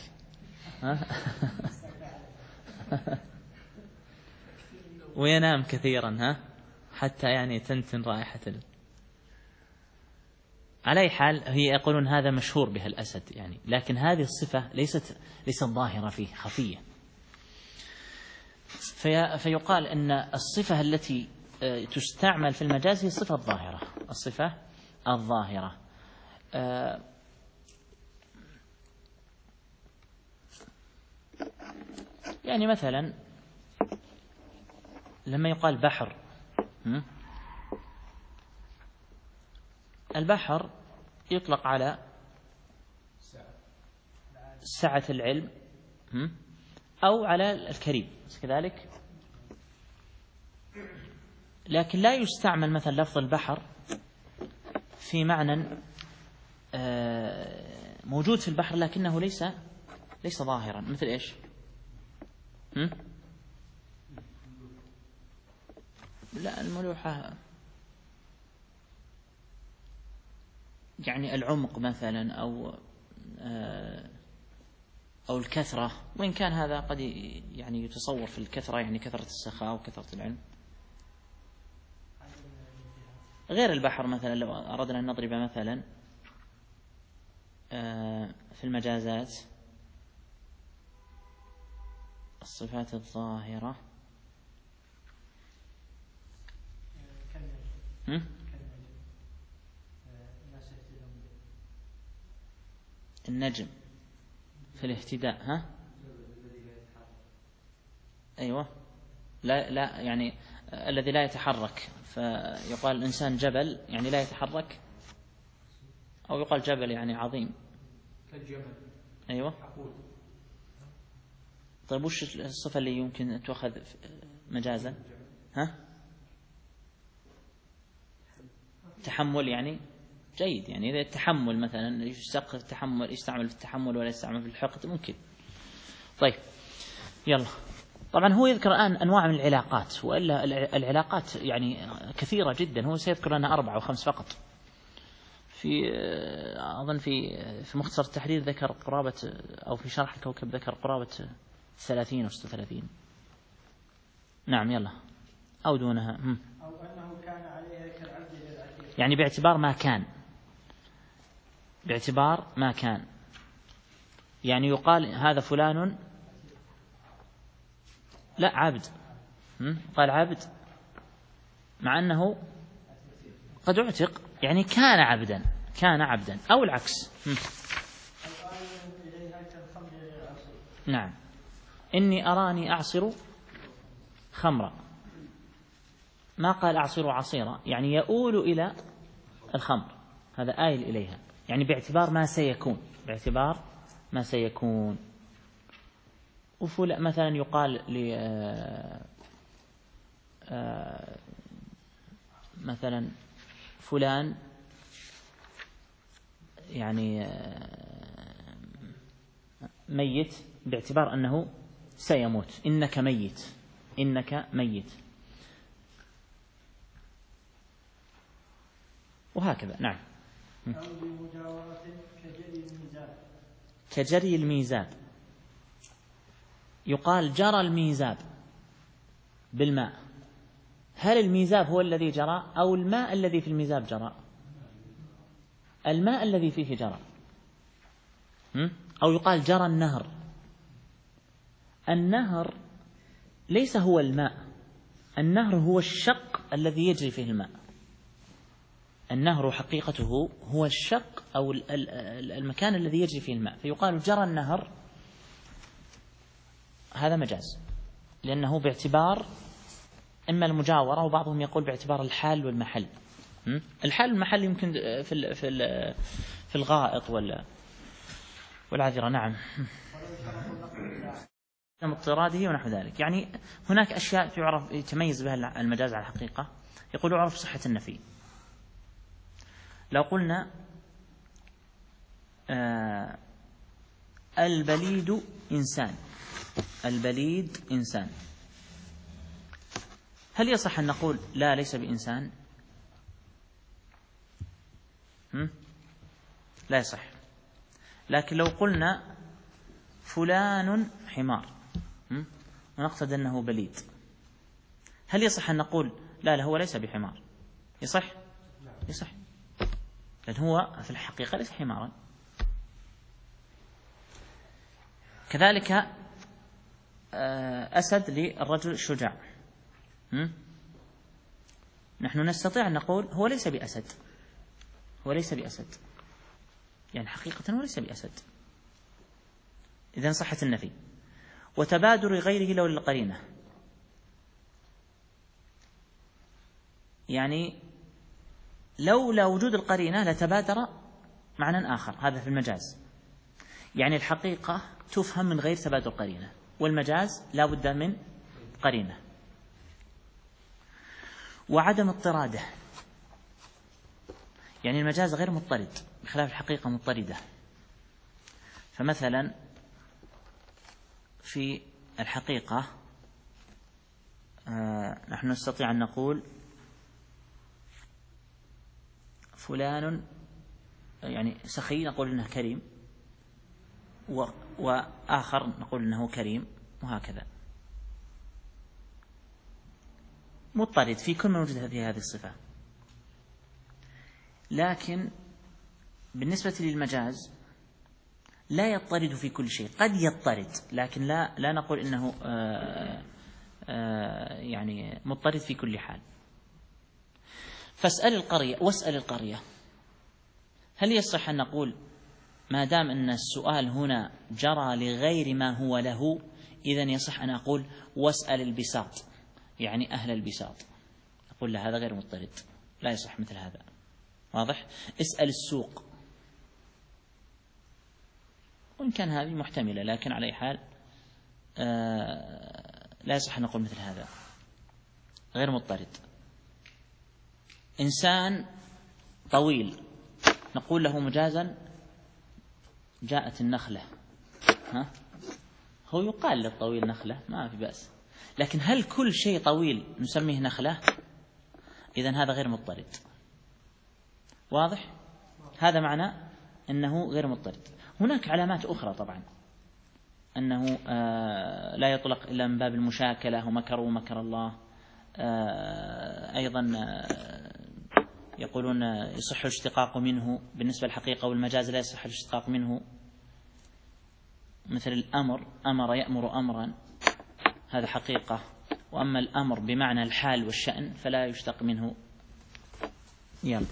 وينام كثيرا ها حتى يعني تنتن رائحة ال... على أي حال هي يقولون هذا مشهور بها الأسد يعني، لكن هذه الصفة ليست ليست ظاهرة فيه، خفية. في فيقال أن الصفة التي تستعمل في المجاز هي الصفة الظاهرة، الصفة الظاهرة. يعني مثلا لما يقال بحر، البحر يطلق على سعة العلم أو على الكريم كذلك، لكن لا يستعمل مثلا لفظ البحر في معنى موجود في البحر لكنه ليس ليس ظاهرا. مثل إيش؟ هم؟ لا الملوحة يعني العمق مثلا أو أو الكثرة، وإن كان هذا قد يعني يتصور في الكثرة يعني كثرة السخاء وكثرة العلم. غير البحر مثلا لو أردنا أن نضرب مثلا في المجازات الصفات الظاهرة النجم في الاهتداء، ها أيوة لا لا يعني الذي لا يتحرك، فيقال الإنسان جبل يعني لا يتحرك، أو يقال جبل يعني عظيم كالجبل. أيوة. طيب وش الصفة اللي يمكن تأخذ مجازا؟ ها تحمل يعني جيد، يعني إذا التحمل مثلا يشتق التحمل يستعمل في التحمل ولا يستعمل في الحقد ممكن. طيب يلا، طبعا هو يذكر الآن أنواع من العلاقات، وإلا العلاقات يعني كثيرة جدا، هو سيذكر لنا أربعة أو خمس فقط. في أظن في في مختصر التحرير ذكر قرابة، أو في شرح الكوكب ذكر قرابة ثلاثين أو ستة وثلاثين. نعم يلا، أو دونها. هم. أو أنه كان عليها كالعبد للعتيق، يعني باعتبار ما كان، باعتبار ما كان يعني يقال هذا فلان لا عبد، قال عبد مع أنه قد اعتق، يعني كان عبدا، كان عبدا أو العكس. نعم، إني أراني أعصر خمرا، ما قال أعصر عصيرا، يعني يؤول إلى الخمر، هذا آيل إليها، يعني باعتبار ما سيكون، باعتبار ما سيكون. وفل مثلا يقال ل مثلا فلان يعني ميت باعتبار أنه سيموت، إنك ميت، إنك ميت، وهكذا. نعم. أو بمجاورة كجري الميزاب، كجري الميزاب، يقال جرى الميزاب بالماء، هل الميزاب هو الذي جرى أو الماء الذي في الميزاب جرى؟ الماء الذي فيه جرى. أو يقال جرى النهر، النهر ليس هو الماء، النهر هو الشق الذي يجري فيه الماء، النهر حقيقته هو الشق أو المكان الذي يجري فيه الماء، فيقال جرى النهر، هذا مجاز لأنه باعتبار إما المجاورة، وبعضهم يقول باعتبار الحال والمحل. الحال والمحل يمكن في في في الغائط ولا والعذرة. نعم. اضطراده ونحو ذلك. يعني هناك أشياء تعرف يتميز بها المجاز على الحقيقة. يقول يعرف صحة النفي. لو قلنا آه البليد إنسان، البليد إنسان، هل يصح أن نقول لا ليس بإنسان؟ هم؟ لا يصح. لكن لو قلنا فلان حمار ونقصد أنه بليد، هل يصح أن نقول لا لا هو ليس بحمار؟ يصح؟ يصح، لأن هو في الحقيقة ليس حمارا. كذلك أسد للرجل الشجاع، نحن نستطيع أن نقول هو ليس بأسد، هو ليس بأسد، يعني حقيقة هو ليس بأسد. إذن صحة النفي. وتبادر غيره لو للقرينة، يعني لولا وجود القرينة لتبادر معنى آخر، هذا في المجاز. يعني الحقيقة تفهم من غير تبادر قرينة، والمجاز لا بد من قرينة. وعدم اضطراده، يعني المجاز غير مضطرد بخلاف الحقيقة مضطردة. فمثلا في الحقيقة آه نحن نستطيع أن نقول فلان يعني سخي، نقول إنه كريم، وآخر نقول إنه كريم، وهكذا مضطرد في كل من وجد في هذه الصفة. لكن بالنسبة للمجاز لا يضطرد في كل شيء، قد يضطرد لكن لا لا نقول إنه آآ آآ يعني مضطرد في كل حال. فاسأل القرية واسأل القرية، هل يصح أن نقول ما دام أن السؤال هنا جرى لغير ما هو له، إذن يصح أن أقول واسأل البساط، يعني أهل البساط، أقول لا هذا غير مضطرد، لا يصح مثل هذا. واضح؟ اسأل السوق، وإن كان هذه محتملة، لكن على أي حال لا يصح أن نقول مثل هذا، غير مضطرد. إنسان طويل نقول له مجازا جاءت النخلة، ها؟ هو يقال للطويل نخلة ما في بأس، لكن هل كل شيء طويل نسميه نخلة؟ إذن هذا غير مضطرد. واضح؟ هذا معنى أنه غير مضطرد. هناك علامات أخرى طبعا أنه آه لا يطلق إلا من باب المشاكلة، ومكروا مكر الله. آه أيضا آه يقولون يصح الاشتقاق منه، بالنسبة للحقيقة والمجاز لا يصح الاشتقاق منه، مثل الأمر، أمر يأمر أمرا، هذا حقيقة، وأما الأمر بمعنى الحال والشأن فلا يشتق منه. يلا.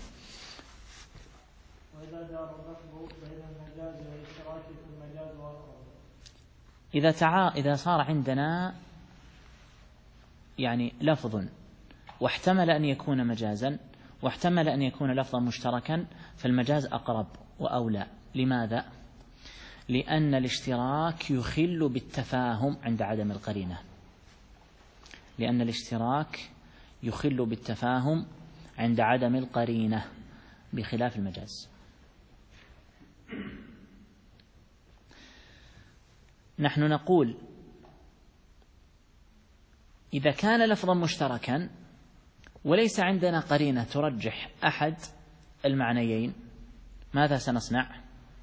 إذا تعا إذا صار عندنا يعني لفظ واحتمل أن يكون مجازا واحتمل أن يكون لفظا مشتركا، فالمجاز أقرب وأولى. لماذا؟ لأن الاشتراك يخل بالتفاهم عند عدم القرينة، لأن الاشتراك يخل بالتفاهم عند عدم القرينة بخلاف المجاز. نحن نقول إذا كان لفظا مشتركا وليس عندنا قرينة ترجح أحد المعنيين، ماذا سنصنع؟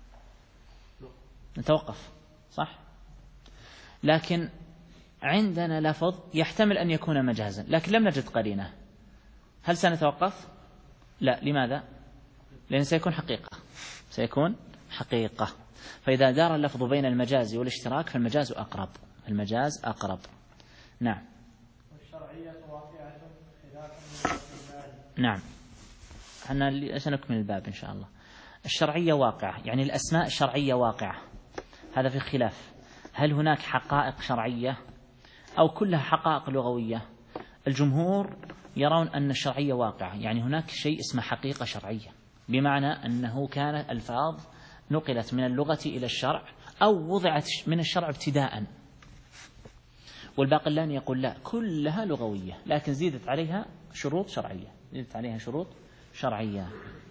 نتوقف، صح؟ لكن عندنا لفظ يحتمل أن يكون مجازا لكن لم نجد قرينة، هل سنتوقف؟ لا. لماذا؟ لأن سيكون حقيقة، سيكون حقيقة. فإذا دار اللفظ بين المجاز والاشتراك فالمجاز أقرب، المجاز أقرب. نعم. والشرعية واقعة خلافا. نعم، احنا سنكمل الباب إن شاء الله. الشرعية واقعة، يعني الأسماء الشرعية واقعة، هذا في خلاف، هل هناك حقائق شرعية أو كلها حقائق لغوية؟ الجمهور يرون أن الشرعية واقعة، يعني هناك شيء اسمه حقيقة شرعية، بمعنى أنه كانت ألفاظ نقلت من اللغة إلى الشرع أو وضعت من الشرع ابتداء. والباقلاني يقول لا، كلها لغوية لكن زيدت عليها شروط شرعية، زيدت عليها شروط شرعية.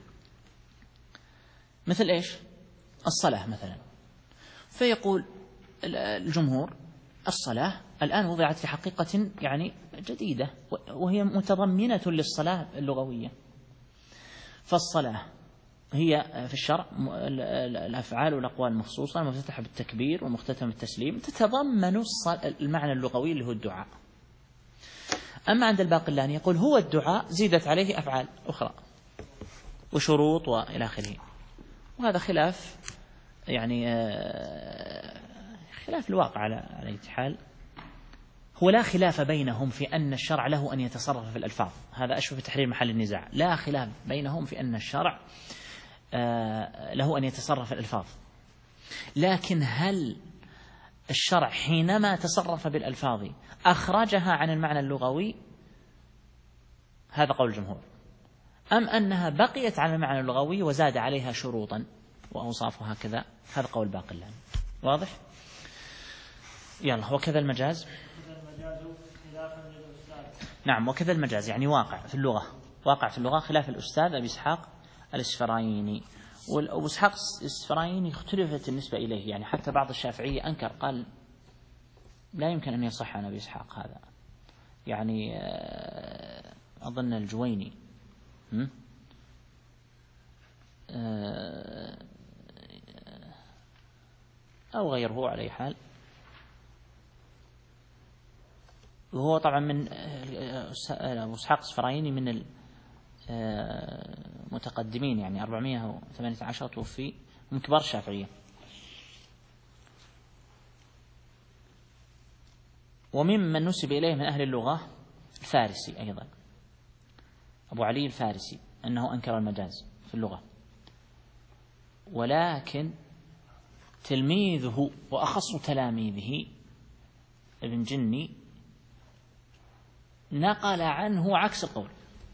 مثل إيش؟ الصلاة مثلا، فيقول الجمهور الصلاة الآن وضعت في حقيقة يعني جديدة وهي متضمنة للصلاة اللغوية. فالصلاة هي في الشرع الأفعال والأقوال المخصوصة المفتتحة بالتكبير والمختتمة بالتسليم، تتضمن المعنى اللغوي اللي هو الدعاء. أما عند الباقلاني يقول هو الدعاء زيدت عليه أفعال أخرى وشروط وإلى آخره. وهذا خلاف يعني خلاف الواقع على على أي حال. هو لا خلاف بينهم في أن الشرع له أن يتصرف في الألفاظ، هذا أشبه بتحرير محل النزاع. لا خلاف بينهم في أن الشرع له أن يتصرف في الألفاظ، لكن هل الشرع حينما تصرف بالألفاظ أخرجها عن المعنى اللغوي؟ هذا قول الجمهور. أم أنها بقيت على المعنى اللغوي وزاد عليها شروطا وأوصافها كذا؟ هذا قول باقلاني. واضح؟ يلا. وكذا المجاز. نعم، وكذا المجاز يعني واقع في اللغة، واقع في اللغة خلاف الأستاذ أبي إسحاق الإسفرايني. وأبو إسحاق الإسفرايني اختلفت النسبة إليه، يعني حتى بعض الشافعية أنكر، قال لا يمكن أن يصح عن أبي إسحاق هذا، يعني أظن الجويني أو غيره على أي حال. وهو طبعا من أبو إسحاق الإسفرايني من المتقدمين، يعني أربعمائة وثمانية عشر توفي، من كبار الشافعية. وممن نسب إليه من أهل اللغة الفارسي أيضا، أبو علي الفارسي، أنه أنكر المجاز في اللغة، ولكن تلميذه وأخص تلاميذه ابن جني نقل عنه عكس القول،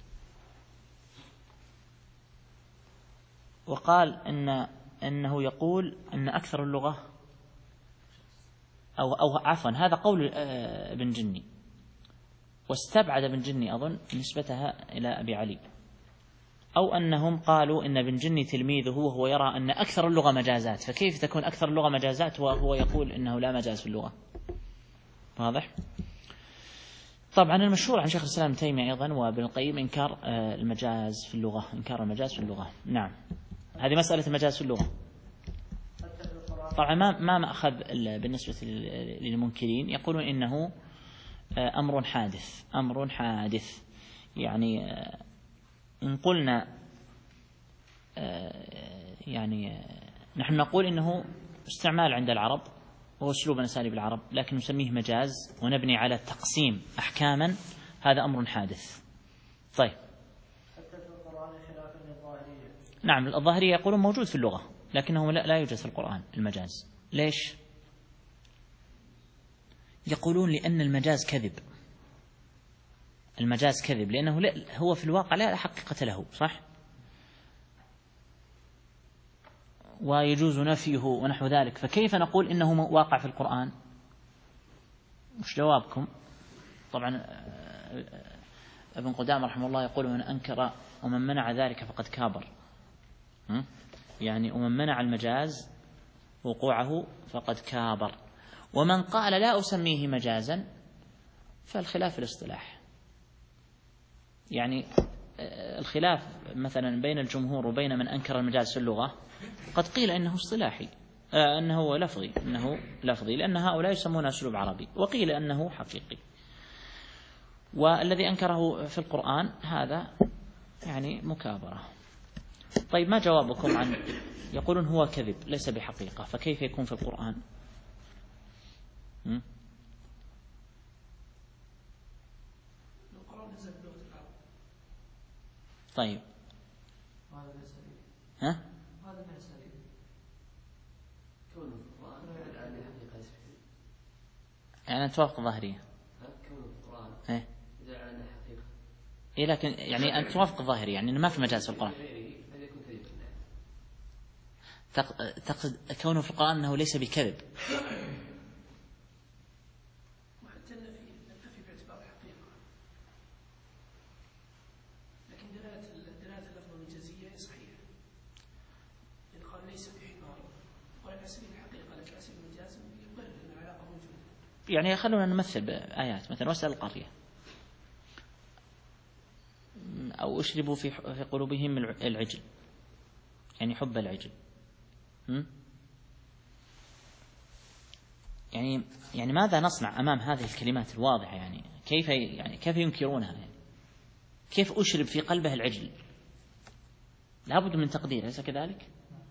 وقال إن إنه يقول إن أكثر اللغة أو أو عفوا هذا قول ابن جني، واستبعد ابن جني أظن نسبتها إلى أبي علي، أو أنهم قالوا إن ابن جني تلميذه وهو يرى أن أكثر اللغة مجازات، فكيف تكون أكثر اللغة مجازات وهو يقول إنه لا مجاز في اللغة؟ واضح؟ طبعا المشهور عن شيخ الإسلام ابن تيمية أيضا وابن القيم إنكار المجاز في اللغة، إنكار المجاز في اللغة. نعم، هذه مسألة المجاز في اللغة. طبعا ما ما مأخذ بالنسبة للمنكرين، يقولون إنه أمر حادث، أمر حادث، يعني إن قلنا يعني نحن نقول إنه استعمال عند العرب وهو أسلوب من أساليب العرب، لكن نسميه مجاز ونبني على التقسيم أحكاما، هذا أمر حادث. طيب. نعم، الظاهرية يقولون موجود في اللغة لكنه لا يوجد في القرآن المجاز. ليش؟ يقولون لأن المجاز كذب، المجاز كذب لأنه لا هو في الواقع لا حقيقة له، صح؟ ويجوز نفيه ونحو ذلك، فكيف نقول إنه واقع في القرآن؟ مش جوابكم؟ طبعا ابن قدامة رحمه الله يقول من أنكر ومن منع ذلك فقد كابر، يعني ومن منع المجاز وقوعه فقد كابر، ومن قال لا أسميه مجازا فالخلاف الاصطلاح. يعني الخلاف مثلا بين الجمهور وبين من أنكر المجاز في اللغة قد قيل إنه اصطلاحي، آه أنه لفظي، إنه لفظي لأن هؤلاء يسمونه أسلوب عربي، وقيل أنه حقيقي. والذي أنكره في القرآن هذا يعني مكابرة. طيب، ما جوابكم عن يقولون هو كذب ليس بحقيقة، فكيف يكون في القرآن؟ م? طيب، ها؟ يعني توافق الظاهرية. إيه؟ إيه لكن يعني أن توافق الظاهرية، يعني ما في مجاز في القرآن. تقصد كونه في القرآن أنه ليس بكذب. وحتى النفي النفي باعتبار الحقيقة، لكن دلالة دلالة اللفظ المجازية صحيحة، لأن قال ليس بحمار ولا على سبيل الحقيقة لكن على سبيل المجاز يقرر أن العلاقة موجودة. يعني خلونا نمثل بآيات، مثلا واسأل القرية أو أشربوا في في قلوبهم العجل، يعني حب العجل. يعني يعني ماذا نصنع أمام هذه الكلمات الواضحة؟ يعني كيف يعني كيف ينكرونها؟ يعني كيف أشرب في قلبه العجل؟ لابد من تقدير، أليس كذلك؟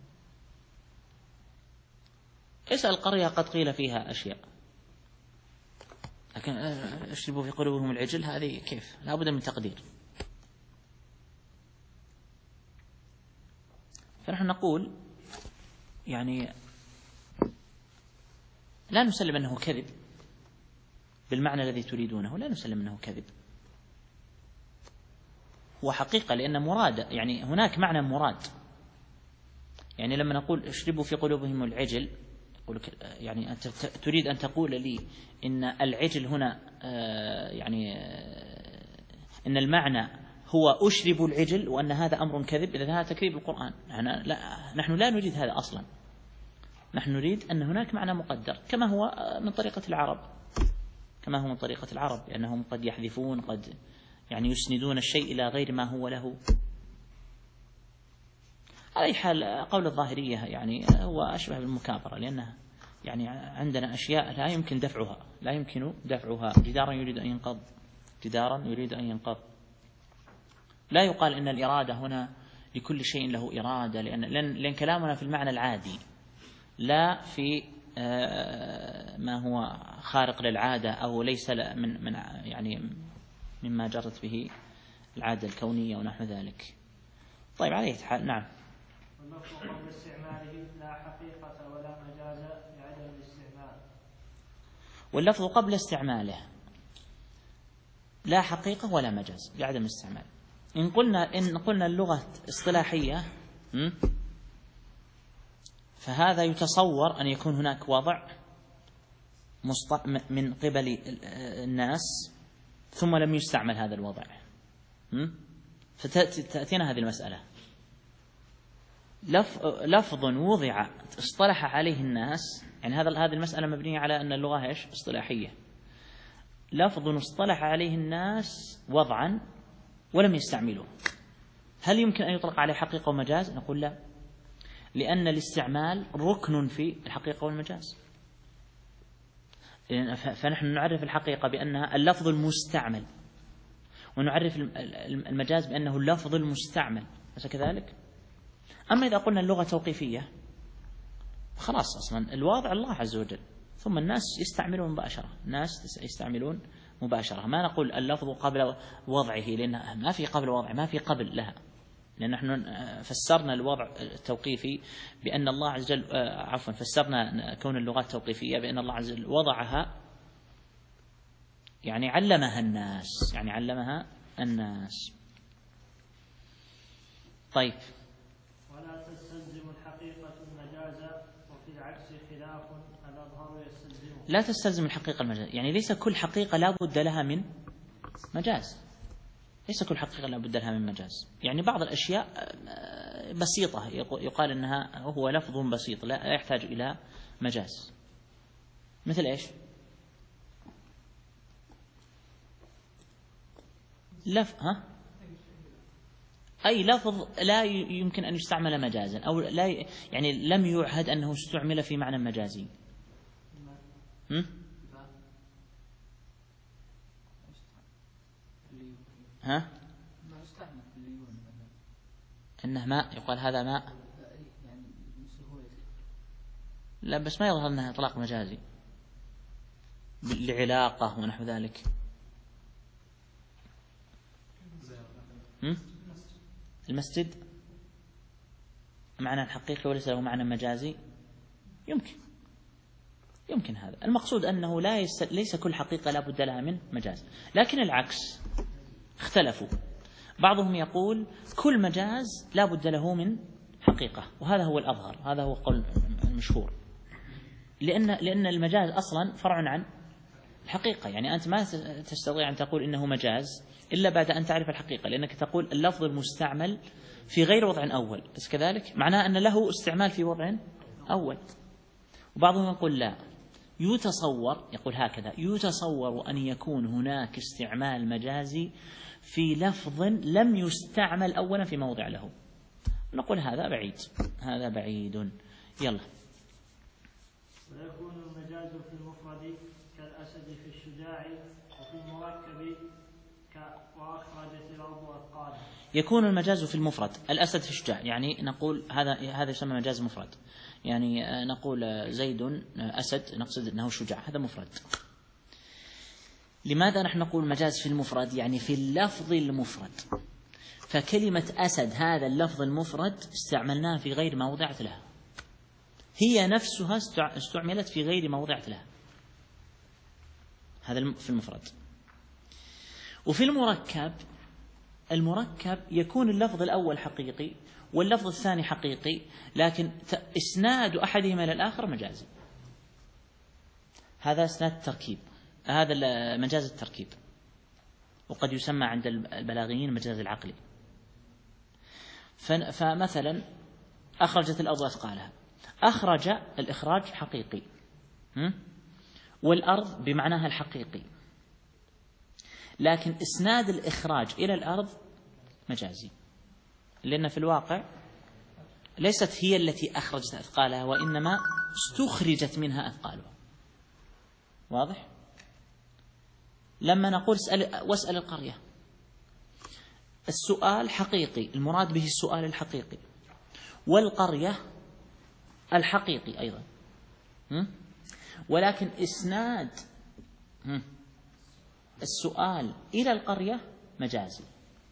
اسأل القرية قد قيل فيها أشياء، لكن أشربوا في قلوبهم العجل هذه كيف؟ لابد من تقدير. فنحن نقول يعني لا نسلم أنه كذب بالمعنى الذي تريدونه، لا نسلم أنه كذب، هو حقيقة، لأن مراد يعني هناك معنى مراد. يعني لما نقول اشربوا في قلوبهم العجل، يعني أنت تريد أن تقول لي إن العجل هنا يعني إن المعنى هو أشرب العجل وأن هذا أمر كذب، إذا هذا تكذيب القرآن. لا، نحن لا نريد هذا أصلا، نحن نريد أن هناك معنى مقدر كما هو من طريقة العرب، كما هو من طريقة العرب، لأنهم قد يحذفون، قد يعني يسندون الشيء إلى غير ما هو له. على أي حال قول الظاهرية يعني هو أشبه بالمكابرة، لأنها يعني عندنا أشياء لا يمكن دفعها، لا يمكن دفعها. جدارا يريد أن ينقض، جدارا يريد أن ينقض. لا يقال إن الإرادة هنا لكل شيء له إرادة، لأن لأن كلامنا في المعنى العادي لا في ما هو خارق للعادة أو ليس من من يعني مما جرت به العادة الكونية ونحو ذلك. طيب على أي حال نعم. واللفظ قبل استعماله لا حقيقة ولا مجاز لعدم الاستعمال. واللفظ قبل استعماله لا حقيقة ولا مجاز لعدم الاستعمال. إن قلنا إن قلنا اللغة اصطلاحية فهذا يتصور أن يكون هناك وضع من قبل الناس ثم لم يستعمل هذا الوضع، فتأتينا هذه المسألة. لفظ وضع اصطلح عليه الناس، يعني هذا هذه المسألة مبنية على أن اللغة إيش؟ اصطلاحية. لفظ اصطلح عليه الناس وضعا ولم يستعملوه، هل يمكن أن يطلق عليه حقيقة ومجاز؟ نقول لا، لأن الاستعمال ركن في الحقيقة والمجاز. فنحن نعرف الحقيقة بأنها اللفظ المستعمل، ونعرف المجاز بأنه اللفظ المستعمل، أليس كذلك؟ أما إذا قلنا اللغة توقيفية خلاص أصلا الواضع الله عز وجل، ثم الناس يستعملون مباشرة، الناس يستعملون مباشرة. ما نقول اللفظ قبل وضعه، لأن ما في قبل وضع، ما في قبل لها، لأن نحن فسرنا الوضع التوقيفي بأن الله عز وجل عفوا فسرنا كون اللغات توقيفية بأن الله عز وجل وضعها، يعني علمها الناس، يعني علمها الناس. طيب. ولا تستلزم الحقيقة المجاز وفي العكس خلاف الأظهر يستلزمه. لا تستلزم الحقيقة المجاز، يعني ليس كل حقيقة لا بد لها من مجاز، ليس كل حقيقة لا بد لها من مجاز. يعني بعض الأشياء بسيطة يقال أنها هو لفظ بسيط لا يحتاج إلى مجاز، مثل إيش؟ لف ها أي لفظ لا يمكن أن يستعمل مجازا، أو لا يعني لم يعهد أنه استعمل في معنى مجازي. هم؟ ها؟ إنه ماء، يقال هذا ماء، لا بس ما يظهر أنها إطلاق مجازي لعلاقة ونحو ذلك. هم؟ المسجد معنى الحقيقي وليس له معنى مجازي، يمكن يمكن هذا المقصود، أنه لا يس... ليس كل حقيقة لا بد لها من مجاز، لكن العكس اختلفوا. بعضهم يقول كل مجاز لا بد له من حقيقة، وهذا هو الأظهر، هذا هو قول المشهور، لأن لأن المجاز أصلا فرع عن الحقيقة. يعني أنت ما تستطيع أن تقول إنه مجاز إلا بعد أن تعرف الحقيقة، لأنك تقول اللفظ المستعمل في غير وضع أول، بس كذلك معناه أن له استعمال في وضع أول. وبعضهم يقول لا، يتصور، يقول هكذا: يتصور أن يكون هناك استعمال مجازي في لفظ لم يستعمل أولا في موضع له. نقول هذا بعيد، هذا بعيد. يلا. ويكون المجاز في المفرد كالأسد في الشجاع، وفي المركب كوأخرجت الأرض أثقالها. يكون المجاز في المفرد الأسد في الشجاع، يعني نقول هذا هذا يسمى مجاز مفرد. يعني نقول زيد أسد، نقصد أنه شجاع، هذا مفرد. لماذا نحن نقول مجاز في المفرد؟ يعني في اللفظ المفرد. فكلمة أسد هذا اللفظ المفرد استعملناها في غير ما وضعت لها، هي نفسها استعملت في غير ما وضعت لها، هذا في المفرد. وفي المركب، المركب يكون اللفظ الأول حقيقي واللفظ الثاني حقيقي، لكن إسناد أحدهما إلى الآخر مجازي. هذا إسناد التركيب، هذا مجاز التركيب، وقد يسمى عند البلاغيين مجاز العقلي. فمثلا أخرجت الأرض أثقالها، أخرج الإخراج حقيقي، والأرض بمعناها الحقيقي، لكن إسناد الإخراج إلى الأرض مجازي، لأن في الواقع ليست هي التي أخرجت أثقالها، وإنما استخرجت منها أثقالها. واضح؟ لما نقول اسأل واسأل القرية، السؤال حقيقي، المراد به السؤال الحقيقي، والقرية الحقيقي أيضا، ولكن إسناد السؤال إلى القرية مجازي.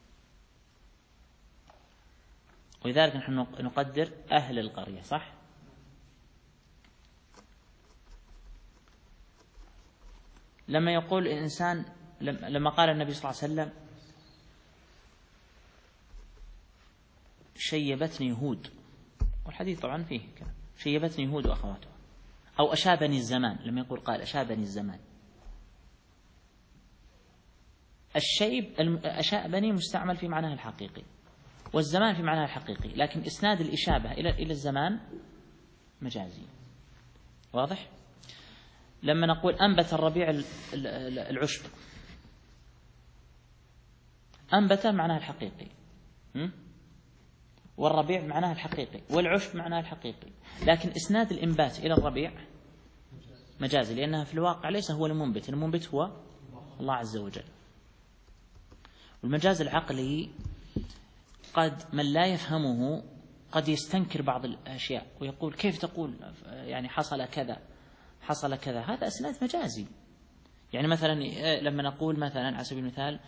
ولذلك نحن نقدر أهل القرية، صح؟ لما يقول الإنسان، لما قال النبي صلى الله عليه وسلم شيبتني هود، والحديث طبعا فيه كلام، شيبتني هود وأخواتها، أو أشابني الزمان، لما يقول قال أشابني الزمان، الشيب أشابني مستعمل في معناه الحقيقي، والزمان في معناه الحقيقي، لكن إسناد الإشابة إلى إلى الزمان مجازي. واضح؟ لما نقول أنبت الربيع العشب، أنبت معناه الحقيقي، والربيع معناه الحقيقي، والعشب معناه الحقيقي، لكن إسناد الإنبات إلى الربيع مجازي، لأنها في الواقع ليس هو المنبت، المنبت هو الله عز وجل. والمجاز العقلي قد من لا يفهمه قد يستنكر بعض الأشياء ويقول كيف تقول يعني حصل كذا حصل كذا، هذا إسناد مجازي. يعني مثلا لما نقول مثلا على سبيل المثال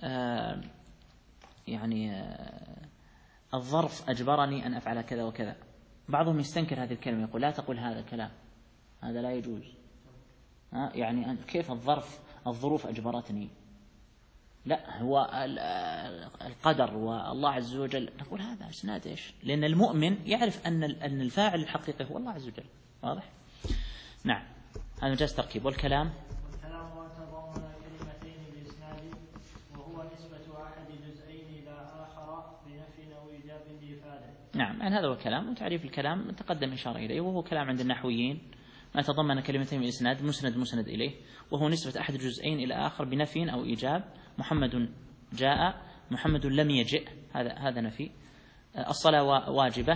يعني الظرف أجبرني أن أفعل كذا وكذا، بعضهم يستنكر هذه الكلمة، يقول لا تقول هذا الكلام، هذا لا يجوز. يعني كيف الظرف الظروف أجبرتني؟ لا، هو القدر والله عز وجل. نقول هذا إسناد إيش؟ لأن المؤمن يعرف أن أن الفاعل الحقيقي هو الله عز وجل. واضح؟ نعم، هذا مجاز تركيب. والكلام والكلام ما تضمن كلمتين بإسناد، وهو نسبة أحد جزئين إلى آخر بنفي أو إيجاب لإفادة. نعم، يعني هذا هو الكلام، وتعريف الكلام تقدم إشارة إليه، وهو كلام عند النحويين ما تضمن كلمتين بالإسناد، مسند مسند إليه، وهو نسبة أحد الجزئين إلى آخر بنفي أو إيجاب. محمد جاء، محمد لم يجئ، هذا هذا نفي. الصلاة واجبة،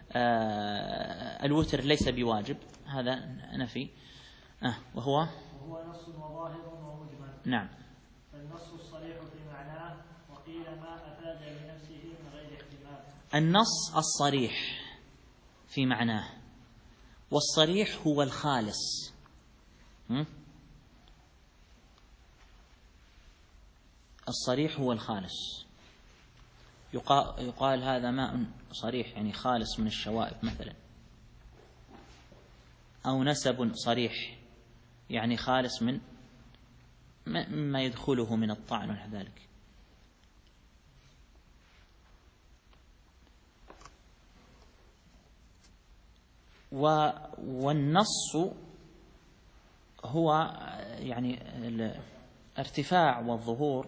الوتر ليس بواجب، هذا نفي. آه وهو وهو نص وظاهر ومجمل. نعم. فالنص الصريح في معناه، وقيل ما أفاد لنفسه من غير احتمال. النص الصريح في معناه، والصريح هو الخالص. م? الصريح هو الخالص. يقال, يقال هذا ماء صريح، يعني خالص من الشوائب مثلا، أو نسب صريح يعني خالص من مما يدخله من الطعن ونحو ذلك. والنص هو يعني الارتفاع والظهور،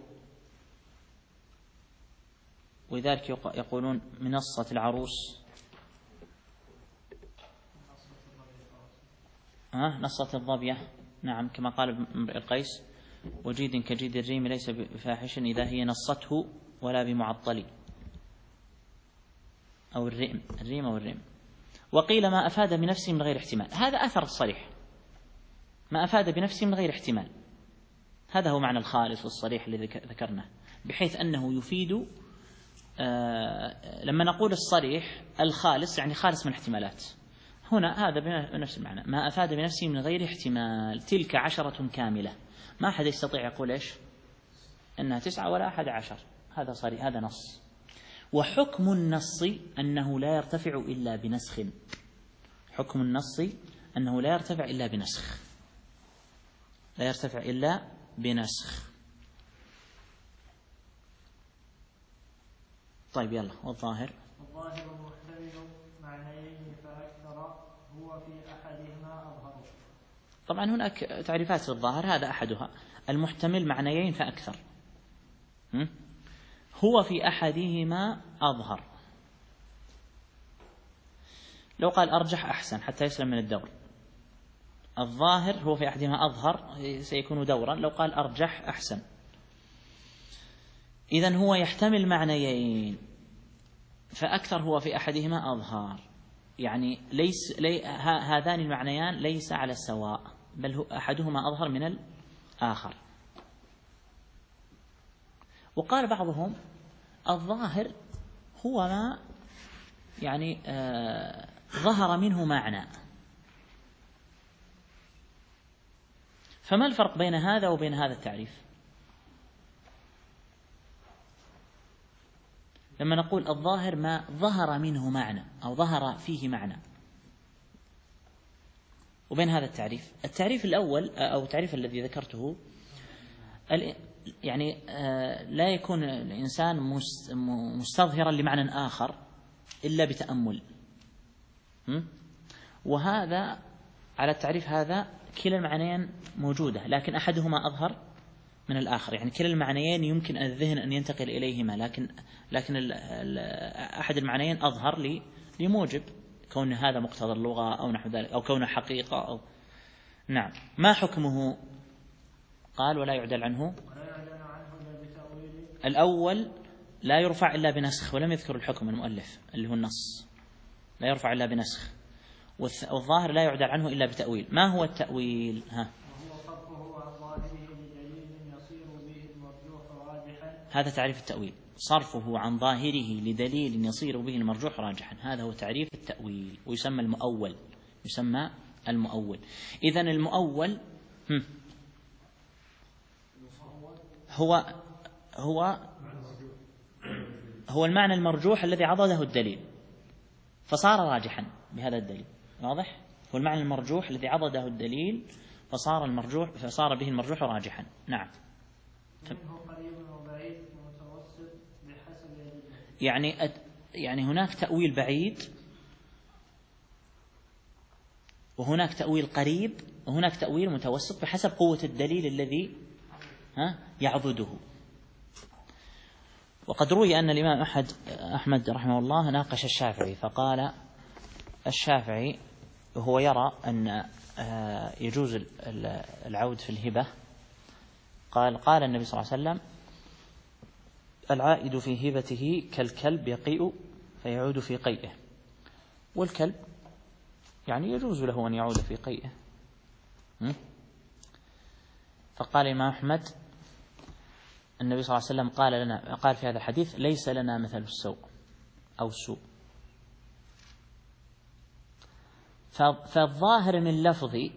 ولذلك يقولون منصة العروس ها نصة الظبية، نعم كما قال امرئ القيس: وجيد كجيد الريم ليس بفاحش إذا هي نصته ولا بمعطل، أو الريم الريم أو الريم. وقيل ما أفاد بنفسه من غير احتمال، هذا أثر الصريح، ما أفاد بنفسه من غير احتمال، هذا هو معنى الخالص والصريح الذي ذكرناه، بحيث أنه يفيد آه لما نقول الصريح الخالص يعني خالص من احتمالات، هنا هذا بنفس المعنى، ما أفاد بنفسه من غير احتمال. تلك عشرة كاملة، ما أحد يستطيع يقول إيش أنها تسعة ولا أحد عشر، هذا صريح، هذا نص. وحكم النص أنه لا يرتفع إلا بنسخ، حكم النص أنه لا يرتفع إلا بنسخ، لا يرتفع إلا بنسخ. طيب يلا، والظاهر الظاهر محتمل معنيين فأكثر، هو في أحدهما أظهر. طبعا هناك تعريفات للظاهر، هذا أحدها، المحتمل معنيين فأكثر، هو في أحدهما أظهر. لو قال أرجح أحسن حتى يسلم من الدور، الظاهر هو في أحدهما أظهر سيكون دورا، لو قال أرجح أحسن. إذن هو يحتمل معنيين فأكثر، هو في أحدهما أظهر، يعني ليس لي هذان المعنيان ليس على السواء، بل هو أحدهما أظهر من الآخر. وقال بعضهم الظاهر هو ما يعني آه ظهر منه معنى. فما الفرق بين هذا وبين هذا التعريف؟ لما نقول الظاهر ما ظهر منه معنى أو ظهر فيه معنى، وبين هذا التعريف، التعريف الأول أو التعريف الذي ذكرته يعني لا يكون الإنسان مستظهرا لمعنى آخر إلا بتأمل، وهذا على التعريف هذا كلا المعنيين موجودة، لكن أحدهما أظهر من الآخر، يعني كلا المعنيين يمكن الذهن أن ينتقل إليهما، لكن لكن ال ال أحد المعنيين أظهر لموجب كون هذا مقتضى اللغة أو نحو ذلك، أو كونه حقيقة أو نعم. ما حكمه؟ قال ولا يعدل عنه. الأول لا يرفع إلا بنسخ، ولم يذكر الحكم المؤلف اللي هو النص، لا يرفع إلا بنسخ. والظاهر لا يعدل عنه إلا بتأويل. ما هو التأويل؟ ها، هذا تعريف التأويل، صرفه عن ظاهره لدليل يصير به المرجوح راجحا، هذا هو تعريف التأويل، ويسمى المؤول، يسمى المؤول. إذن المؤول هو هو هو المعنى المرجوح الذي عضده الدليل فصار راجحا بهذا الدليل، واضح؟ هو المعنى المرجوح الذي عضده الدليل فصار المرجوح فصار به المرجوح راجحا. نعم. يعني يعني هناك تأويل بعيد، وهناك تأويل قريب، وهناك تأويل متوسط بحسب قوة الدليل الذي ها يعضده. وقد روي أن الإمام أحد أحمد رحمه الله ناقش الشافعي، فقال الشافعي هو يرى أن يجوز العود في الهبة، قال قال النبي صلى الله عليه وسلم العائد في هبته كالكلب يقيء فيعود في قيئه، والكلب يعني يجوز له أن يعود في قيئه. فقال الإمام أحمد النبي صلى الله عليه وسلم قال لنا، قال في هذا الحديث ليس لنا مثل السوء أو السوء. فالظاهر من لفظي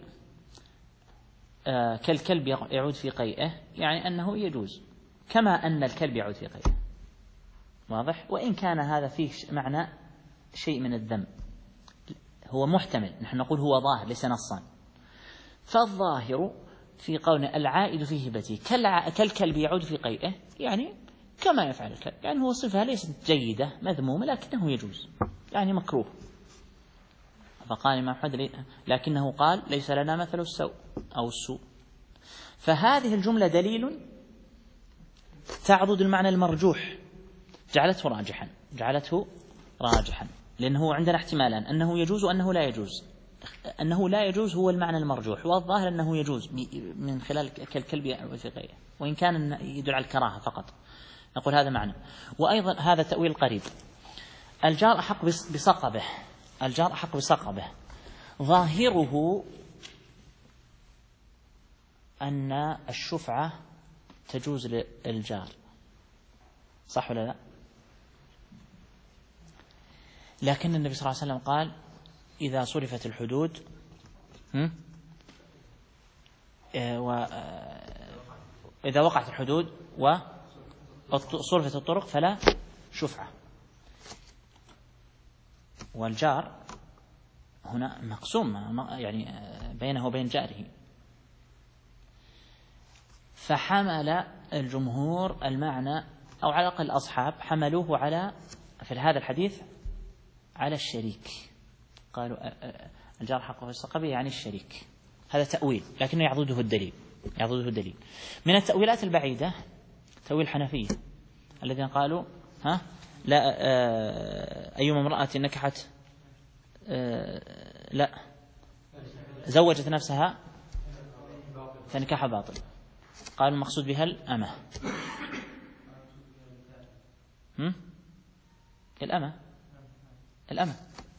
كالكلب يعود في قيئه يعني أنه يجوز، كما أن الكلب يعود في قيئه، واضح؟ وإن كان هذا فيه معنى شيء من الذم، هو محتمل، نحن نقول هو ظاهر ليس نصا. فالظاهر في قول العائد في هبته كالكلب يعود في قيئه يعني كما يفعل الكلب، يعني هو صفة ليست جيدة مذمومة لكنه يجوز، يعني مكروه. فقال الإمام أحمد لكنه قال ليس لنا مثل السوء أو السوء. فهذه الجملة دليل تعضد المعنى المرجوح، جعلته راجحا جعلته راجحا لأنه عندنا احتمالان، أنه يجوز وأنه لا يجوز. أنه لا يجوز هو المعنى المرجوح، والظاهر أنه يجوز من خلال كالكلب وغيره، وإن كان يدل على الكراهة فقط، نقول هذا معنى. وأيضا هذا تأويل قريب. الجار أحق بصقبه، الجار أحق بصقبه ظاهره أن الشفعة تجوز للجار، صح ولا لا؟ لكن النبي صلى الله عليه وسلم قال إذا صرفت الحدود وإذا وقعت الحدود وصرفت الطرق فلا شفعة. والجار هنا مقسوم يعني بينه وبين جاره. فحمل الجمهور المعنى، أو على الأقل الأصحاب حملوه على في هذا الحديث على الشريك، قالوا الجار حقه في الصقبة يعني الشريك. هذا تأويل لكنه يعضده الدليل، يعضده الدليل. من التأويلات البعيدة تأويل الحنفية الذين قالوا ها لا أيما امرأة نكحت لا زوجت نفسها فنكاح باطل، قالوا المقصود بها الأمة. هم؟ الأمة الأمة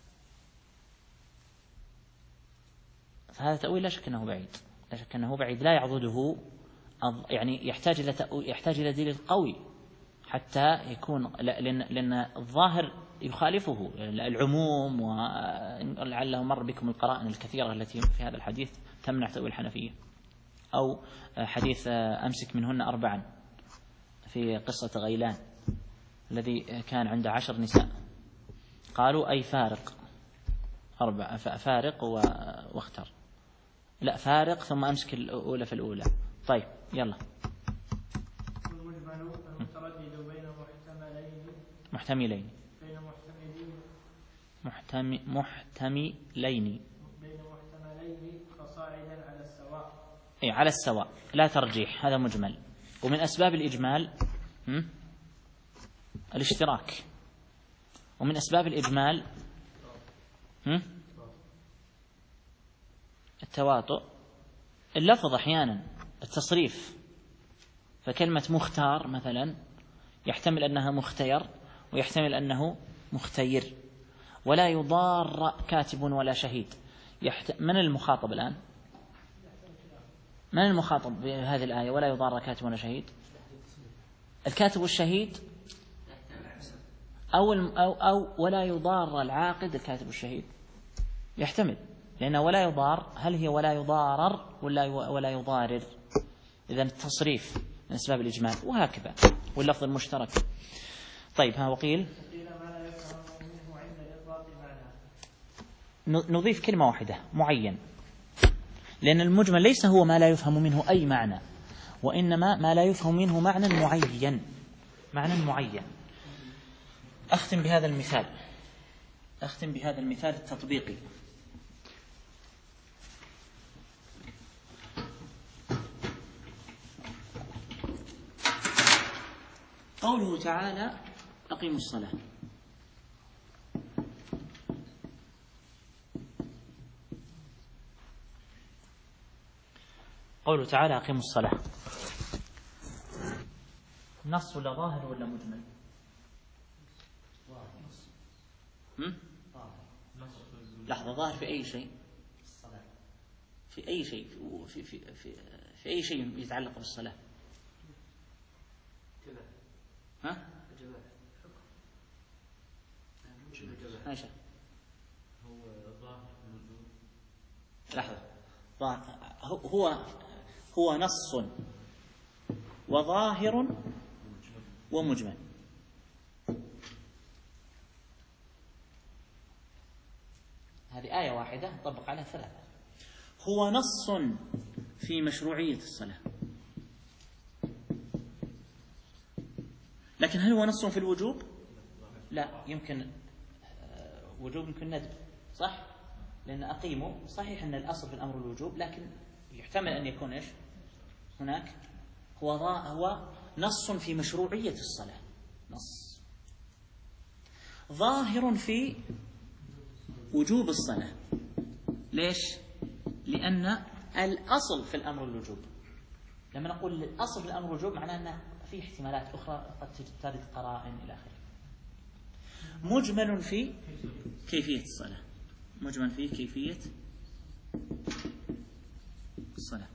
فهذا تأويل لا شك أنه بعيد، لا شك أنه بعيد لا يعضده، يعني يحتاج إلى يحتاج إلى دليل قوي حتى يكون، لأن لأن الظاهر يخالفه العموم، ولعله مر بكم القرائن الكثيرة التي في هذا الحديث تمنع تأويل الحنفية، أو حديث أمسك منهن أربعا في قصة غيلان الذي كان عنده عشر نساء، قالوا أي فارق أربع فارق واختر، لا فارق ثم أمسك الأولى في الأولى. طيب يلا. والمجمل المتردد بين محتملين محتملين بين محتملين محتم محتملين بين محتملين فصاعدا على السواء. أي على السواء لا ترجيح، هذا مجمل. ومن أسباب الإجمال الاشتراك، ومن أسباب الإجمال التواطؤ، اللفظ أحيانا التصريف، فكلمة مختار مثلا يحتمل أنها مختير ويحتمل أنه مختير، ولا يضار كاتب ولا شهيد. يحت... من المخاطب الآن؟ من المخاطب بهذه الآية ولا يضار كاتب ولا شهيد؟ الكاتب والشهيد، أو, أو, أو ولا يضار العاقد الكاتب والشهيد، يحتمل، لأنه ولا يضار، هل هي ولا يضارر ولا ولا يضارر؟ إذن التصريف من أسباب الإجمال، وهكذا واللفظ المشترك. طيب ها وقيل نضيف كلمة واحدة معين، لأن المجمل ليس هو ما لا يفهم منه أي معنى، وإنما ما لا يفهم منه معنى معين، معنى معين. أختم بهذا المثال، أختم بهذا المثال التطبيقي. قوله تعالى أقيموا الصلاة، قوله تعالى أقيموا الصلاة، نص ولا ظاهر ولا مجمل؟ هم؟ لحظة، ظاهر في أي شيء؟ في أي شيء في في في في أي شيء يتعلق بالصلاة؟ ها؟ عائشة هو ظاهر الوجود. لحظة، هو هو نص وظاهر ومجمل. هذه آية واحدة طبق عليها ثلاثة. هو نص في مشروعية الصلاة، لكن هل هو نص في الوجوب؟ لا، يمكن وجوب يمكن ندب، صح؟ لأن أقيموا صحيح أن الأصل في الأمر الوجوب، لكن يحتمل أن يكون إيش هناك هو هو نص في مشروعية الصلاة، نص ظاهر في وجوب الصلاة. ليش؟ لأن الأصل في الأمر الوجوب. لما نقول الأصل في الأمر الوجوب معناه أن في احتمالات أخرى قد ترد قرائن إلى آخره. مجمل في كيفية الصلاة، مجمل في كيفية الصلاة.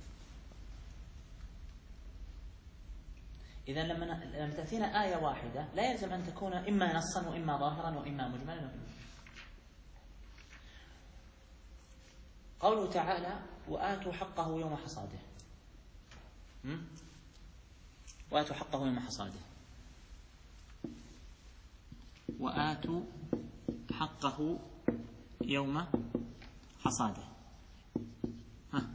إذا لما لما تأتينا آية واحدة لا يلزم أن تكون إما نصا وإما ظاهرا وإما مجملا وإما. قوله تعالى وآتوا حقه يوم حصاده، وآتوا حقه يوم حصاده، وآتوا حقه يوم حصاده. ها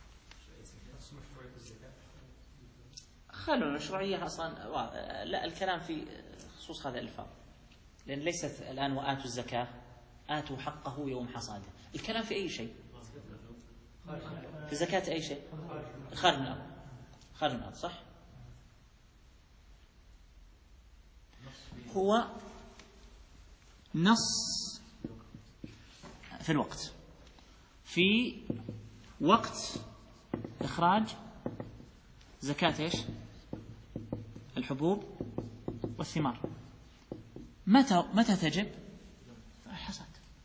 خلوا المشروعية أصلا لا، الكلام في خصوص هذا الألفاظ، لأن ليست الآن وآتوا الزكاة، آتوا حقه يوم حصاده. الكلام في أي شيء؟ في زكاة أي شيء؟ خارج من الأرض، خارج من الأرض صح؟ هو نص في الوقت، في وقت إخراج زكاة إيش؟ الحبوب والثمار. متى متى تجب؟ الحصاد.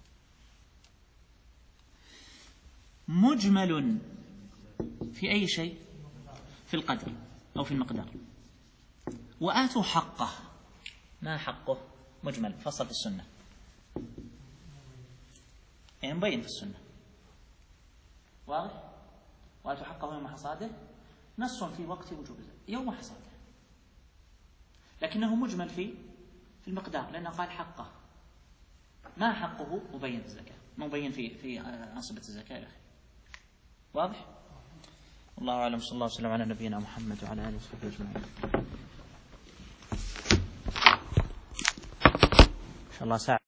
مجمل في أي شيء؟ في القدر أو في المقدار. وآتوا حقه، ما حقه؟ مجمل فصل في السنة، يعني مبين في السنة واضح. وآتوا حقه يوم حصاده نص في وقت وجوب يوم حصاده، لكنه مجمل في في المقدار، لأنه قال حقه، ما حقه مبين في الزكاة، مبين في في أنصبة الزكاة يا أخي. واضح؟ الله أعلم. صلى الله وسلم على نبينا محمد وعلى آله وصحبه أجمعين. إن شاء الله ساعة.